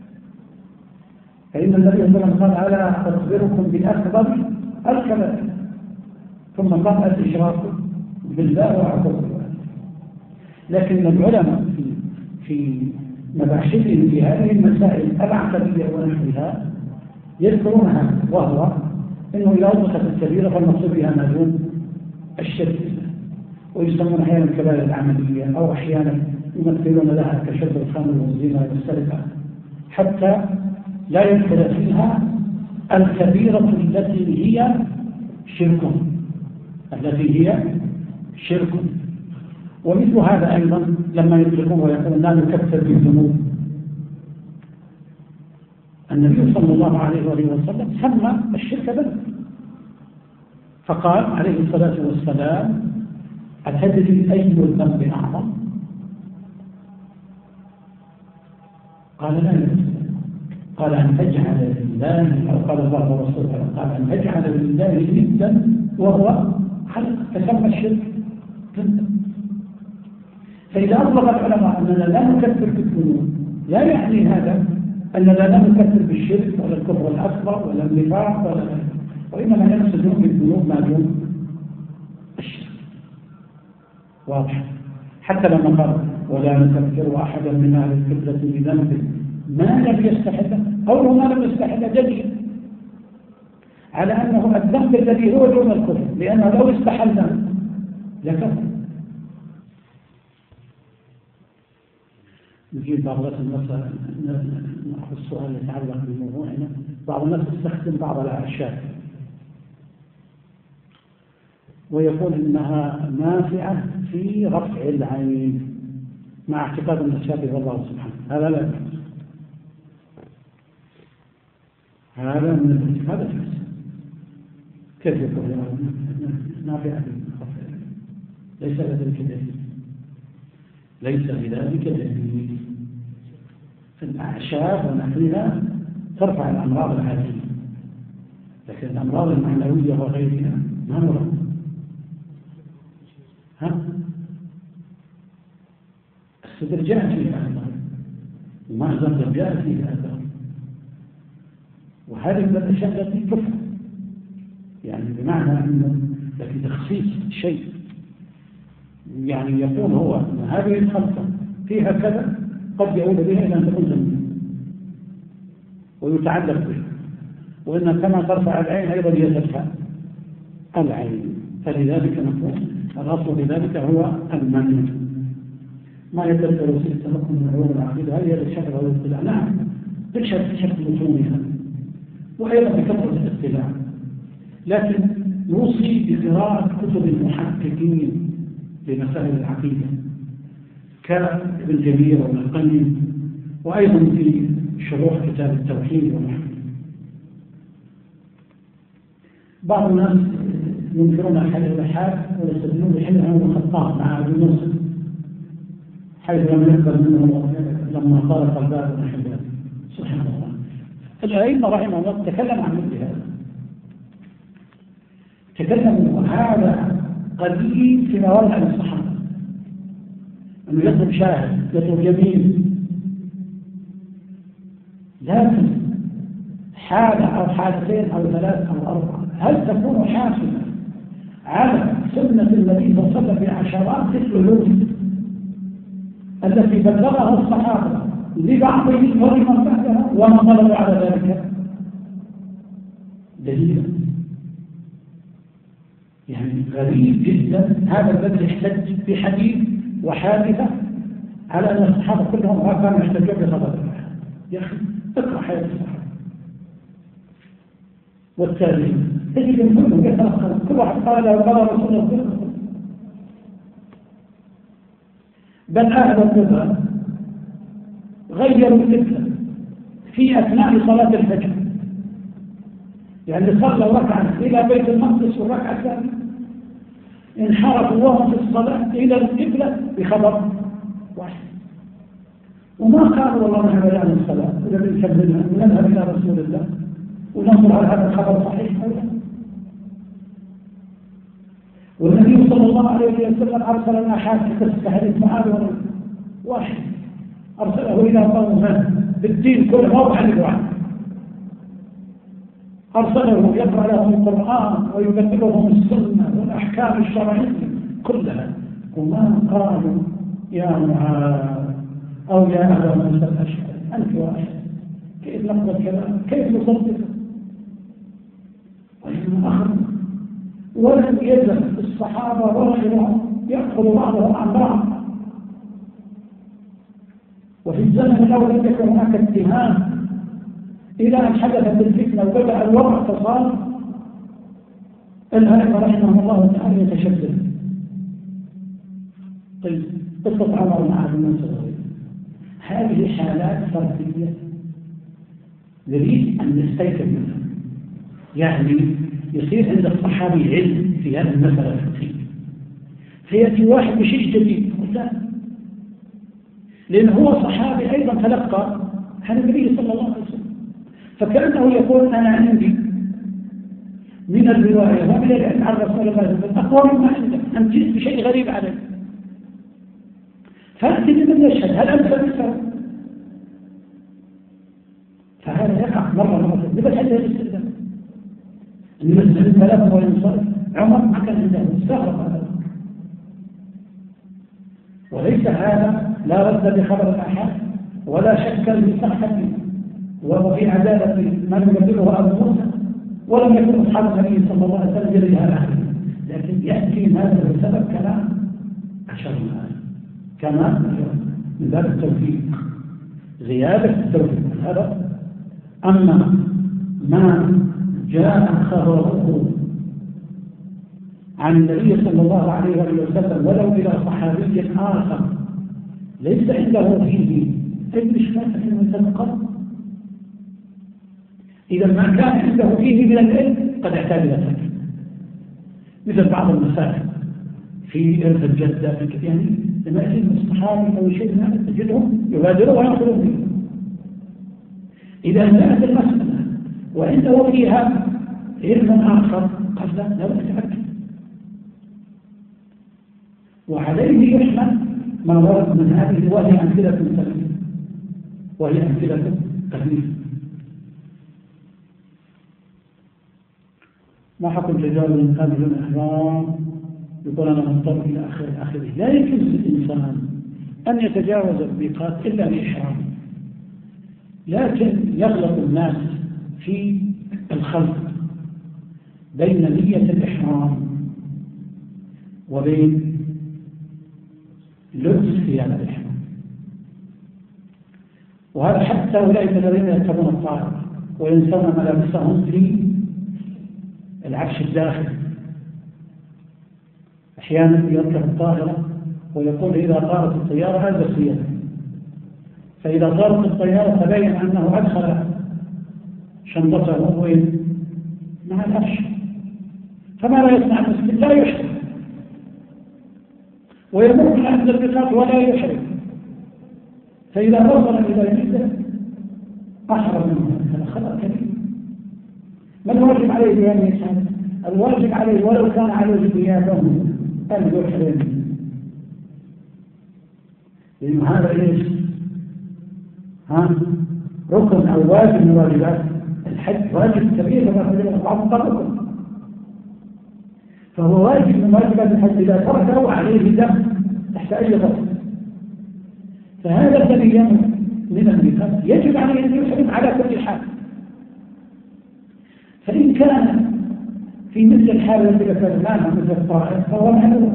فإن النبي صلى الله عليه وسلم قال ألا أخبركم بأكبر الكبائر، ثم قال الإشراك بالله وعقوق الوالدين. لكن العلماء في مباحثهم في هذه المسائل العقدية ونحوها يذكرونها، وهو أنه إذا أطلقت الكبيرة فالمقصود بها ما دون الشرك، ويسمون أحيانا الكبائر العملية، أو أحيانا يمثلون لها كشرب الخمر والزنا والسرقة، حتى لا يدخل فيها الكبيرة التي هي شرك. ومثل هذا أيضا لما يطلقون ويقولون لا نكفر بالذنوب، النبي صلى الله عليه وسلم سمى الشرك ذنب، فقال عليه الصلاة والسلام أتدري أي الذنب أعظم؟ قال لا يدري. قال أن تجعل لله، أو قال الله ورسوله قال أن تجعل لله ندا وهو خلق، فسمى الشرك ذنبا. فإذا أطلق العلماء أننا لا نكفر بالذنوب لا يعني هذا أننا لا نكفر بالشرك ولا الكفر الأكبر ولا النفاق وإنما يقصدون بالذنوب ما دون الشرك. واضح؟ حتى لما قال ولا نكفر أحدا من أهل القبلة بذنب ما لم يستحله، قوله ما لم يستحله دليل على أنه الذنب الذي هو دون الكفر، لأنه لو استحله لكفر. نجيب بعض الناس نأخذ السؤال يتعلق بموضوعنا. بعض الناس يستخدم بعض الأعشاب ويقول إنها نافعة في رفع العين مع اعتقاد أن الشافعي والله سبحانه، هذا لا يجوز، هذا من الاعتقاد الفاسد. كيف يقول نافعة في رفع العين؟ ليس لذلك دليل، ليس بذلك دليل. في الأعشاب ونحوها ترفع الأمراض العادية، لكن الأمراض المعنوية وغيرها ما نرى. الصدر جاء فيه أثر، ومعزم جاء فيه أثر، وهذه من الأشياء التي تفهم، يعني بمعنى أنه لكن تخصيص شيء يعني يقول هو أن هذه الخلطة فيها كذا قد يعود بها إلى أن تكون ذنبا ويتعلق به، وإن كما ترفع العين أيضا يترفع العين، فلذلك نقول الأصل بذلك هو المنع. ما يتذكر وسيلة تمكن من علوم العقيدة هل هي بالشكل أو الاطلاع؟ نعم بشكل مفهومها، وأيضا بكثرة الاطلاع، لكن نوصي بقراءة كتب المحققين لمسائل العقيدة كابن جرير وابن القيم، وأيضا في شروح كتاب التوحيد ونحوه. بعض الناس ينكرون حل الحال ويستدلون بحل عمر الخطاب مع ابن موسى حيث لم يقبل منه لما طارق الباب ونحو ذلك. سبحان الله. الأئمة رحمه الله تكلم عن مثل هذا، تكلموا هذا قديم في مواضع الصحابة، أنه يطلب شاهد يطلب يمين، لكن حالة أو حالتين أو ثلاث أو أربعة هل تكون حاسمة على سنة النبي صلى الله عليه وسلم بعشرات العلوم التي بلغها الصحابة لبعضهم ولمن بعدها وما طلبوا على ذلك دليلا؟ يعني غريب جدا هذا الذي يحتج بحديث وحادثة على أن الصحابة كلهم كانوا يحتجون بخبر الله. يا أخي اقرأ حياة الصحابة والتابعين تجد ان كلهم يتلقى، كل واحد قال له رسول الله، بل أهل القبلة غيروا القبلة في أثناء صلاة الفجر، يعني صلى ركعة إلى بيت المقدس والركعة الثانية انحرفوا وهم في الصلاة إلى القبلة بخبر واحد، وما قالوا والله نحن بدأنا الصلاة ولا بنكملها ونذهب إلى رسول الله وننظر على هذا الخبر صحيح أو لا. والنبي صلى الله عليه وسلم أرسل لنا حادثة كحديث معاذ واحد أرسله إلى قومه بالدين كله موضع عنه، أرسله يقرأ لهم القرآن ويبلغهم السنة والأحكام الشرعية كلها، وما قالوا يا معاذ أو يا أبا موسى الأشعري أنت واحد كيف نقبل كلام كيف نصدق؟ وإنما أخذوا ولم يزل الصحابة وغيرهم يأخذ بعضهم عن بعض. وفي الزمن الأول لم يكن هناك اتهام إلى أن حدثت الفتنة وبدأ الوضع فصار الأئمة رحمه الله تعالى يتشدد. طيب قصة عمر مع ابن مسعود هذه حالات فردية نريد أن نستيقظ منها، يعني يصير عند الصحابي علم في هذه المسألة الفقهية فيأتي واحد بشيء جديد لا، لأنه هو صحابي أيضا تلقى عن النبي صلى الله عليه وسلم، فكأنه يقول أنا عندي من الرواية ومن العلم عن رسول الله صلى الله عليه وسلم أقوى مما عندك، أنت جئت بشيء غريب عليك فأتي بمن يشهد هل أنت مثله؟ فهذا يقع مرة نبت حتى الاستخدام المسلم ثلاثة وينصرف. عمر ما كان عنده استغرب هذا، وليس هذا لا رد بخبر الأحد ولا شك في صحته وفي عدالة من يبلغه أبو موسى، ولم يكن أصحاب النبي صلى الله عليه وسلم يريد هذا، لكن يأتي هذا بسبب كلام أشرنا كمان من باب التوفيق زيادة التوفيق هذا. أما ما جاء خبره عن النبي صلى الله عليه وسلم ولو إلى صحابي آخر ليس عنده فيه إشكال أنه يتنقل، إذا ما كان عنده فيه من العلم قد احتاج إلى ذلك، مثل بعض المسائل في إرث الجدة يعني لما يأتي الصحابي أو شيء من هذا تجدهم يبادروا ويأخذوا فيه. إذا انتهت المسألة وعنده فيها علم آخر قد لا يتأكد، وعليه يحمل ما ورد من هذه وهي أمثلة سليمة وهي أمثلة قديمة. ما حكم تجاوز من قبل الإحرام؟ يقول أنا مضطر إلى آخره. لا يجوز للإنسان أن يتجاوز الميقات إلا بإحرام، لكن يغلط الناس في الخلط بين نية الإحرام وبين لبس ثياب الإحرام، وهذا حتى أولئك الذين يركبون الطائرة وينسون ملابسهم في العفش الداخلي. أحيانا يركب الطائرة ويقول إذا طارت الطيارة ألبس ثيابه، فإذا طارت الطيارة تبين أنه أدخل شنطته وين مع العفش، فماذا يصنع المسلم؟ لا يحرم ويمر عند الميقات ولا يحرم، فإذا وصل إلى جدة أحرم منه. هذا خطأ كبير. ما الواجب عليه بأن يسعد؟ الواجب عليه ولو كان عليه ثيابه أن يحرم، لأن هذا إيش؟ ركن أو واجب من واجبات الحج، واجب كبير بعض الركن، فهو واجب من واجبات الحج إذا تركه عليه دم تحت أي ضرب. فهذا الذي يمر من الميقات يجب عليه أن يحرم على كل حال. فإن كان في مثل الحالة التي ذكرناها مثل الطائر فهو معلوم،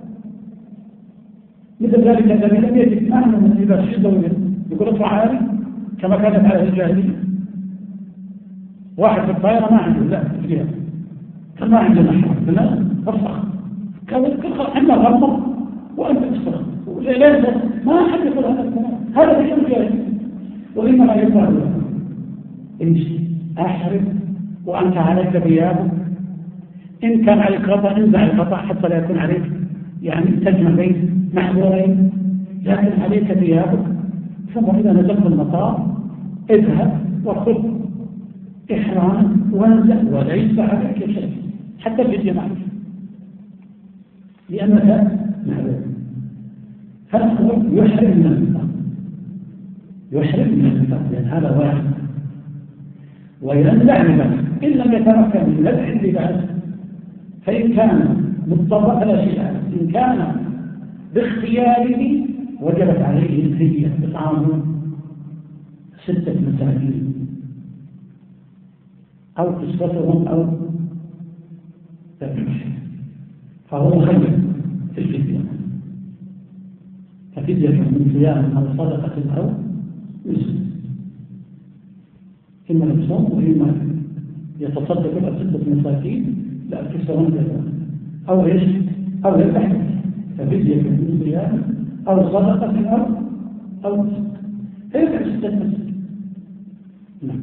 مثل ذلك الذي لم يجد معه من لباس شدوي يقول اطلع عالي كما كانت على الجاهلية. واحد في الطائرة ما عنده لا فيها فما عنده نحن بنا فرصة كل عندنا غرمة وأنت تفرق ليس ما أحد يقول هذا الكلام، هذا في الجاهلية. وإنما يقال له إيش؟ أحرم وأنت عليك ثيابه، إن كان عليك غطاء انزع الغطاء حتى لا يكون عليك يعني تجمعين محظورين، لكن عليك ثيابك. ثم إذا نزلت المطار اذهب وخذ إحرام وانزل وليس عليك شيء حتى الفدية معك، لأنك معذور. فالخروج يحرم من المطار، يحرم من المطار، لأن هذا واحد. وينزع لباس إن لم يتمكن من نزع اللباس، فإن كان مضطرا فلا شيء عليه، إن كان باختياره وجبت عليه الفدية إطعام 6 مساكين أو قسطهم أو تبعيش، فهو خير في الفدية. ففدية من صيام أو صدقة أو نسك، إما يصوم وإما يتصدق على 6 مساكين لا كسرهم أو إيش أو يذبح، ففدية من صيام أو صدقة أو نسك، فيذبح 6 مساكين. نعم.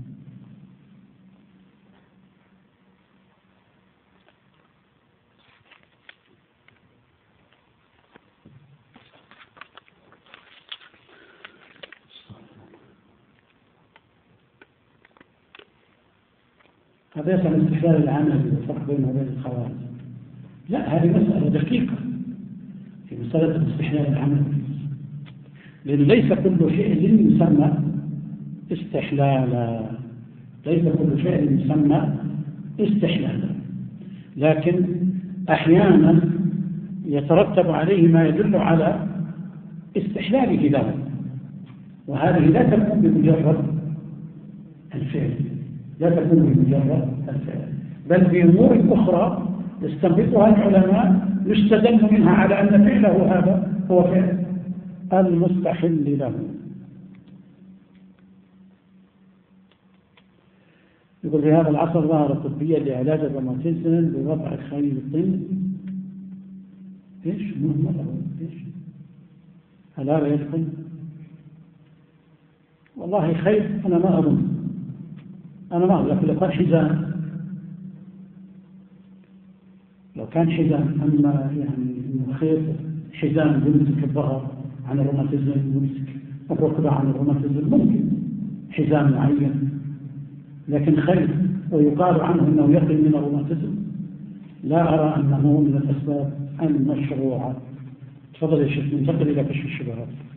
هذا يسمى استحلال العمل والفرق بينه وبين الخوارج. لا، هذه مسألة دقيقة في مسألة استحلال العمل، لأن ليس كل شيء يسمى استحلالا، ليس كل شيء يسمى استحلالا، لكن أحيانا يترتب عليه ما يدل على استحلاله له، وهذه لا تكون بمجرد الفعل، لا تكون بمجرد الفعل، بل بأمور أخرى يستنبطها العلماء يستدل منها على أن فعله هذا هو فعل المستحل له. يقول في هذا العصر ظهر طبيا لعلاج الروماتيزم بوضع خيط ايش؟ ايش؟ هل هذا يدخل؟ والله خيط أنا ما أظن، لكن لو كان حزام، لو كان حزام، أما يعني خيط حزام يمسك الظهر عن الروماتيزم، يمسك الركبة عن الروماتيزم، ممكن حزام معين، لكن خيط ويقال عنه أنه يقي من الروماتيزم لا أرى أنه من الأسباب المشروعة. تفضل يا شيخ، ننتقل إلى كشف الشبهات.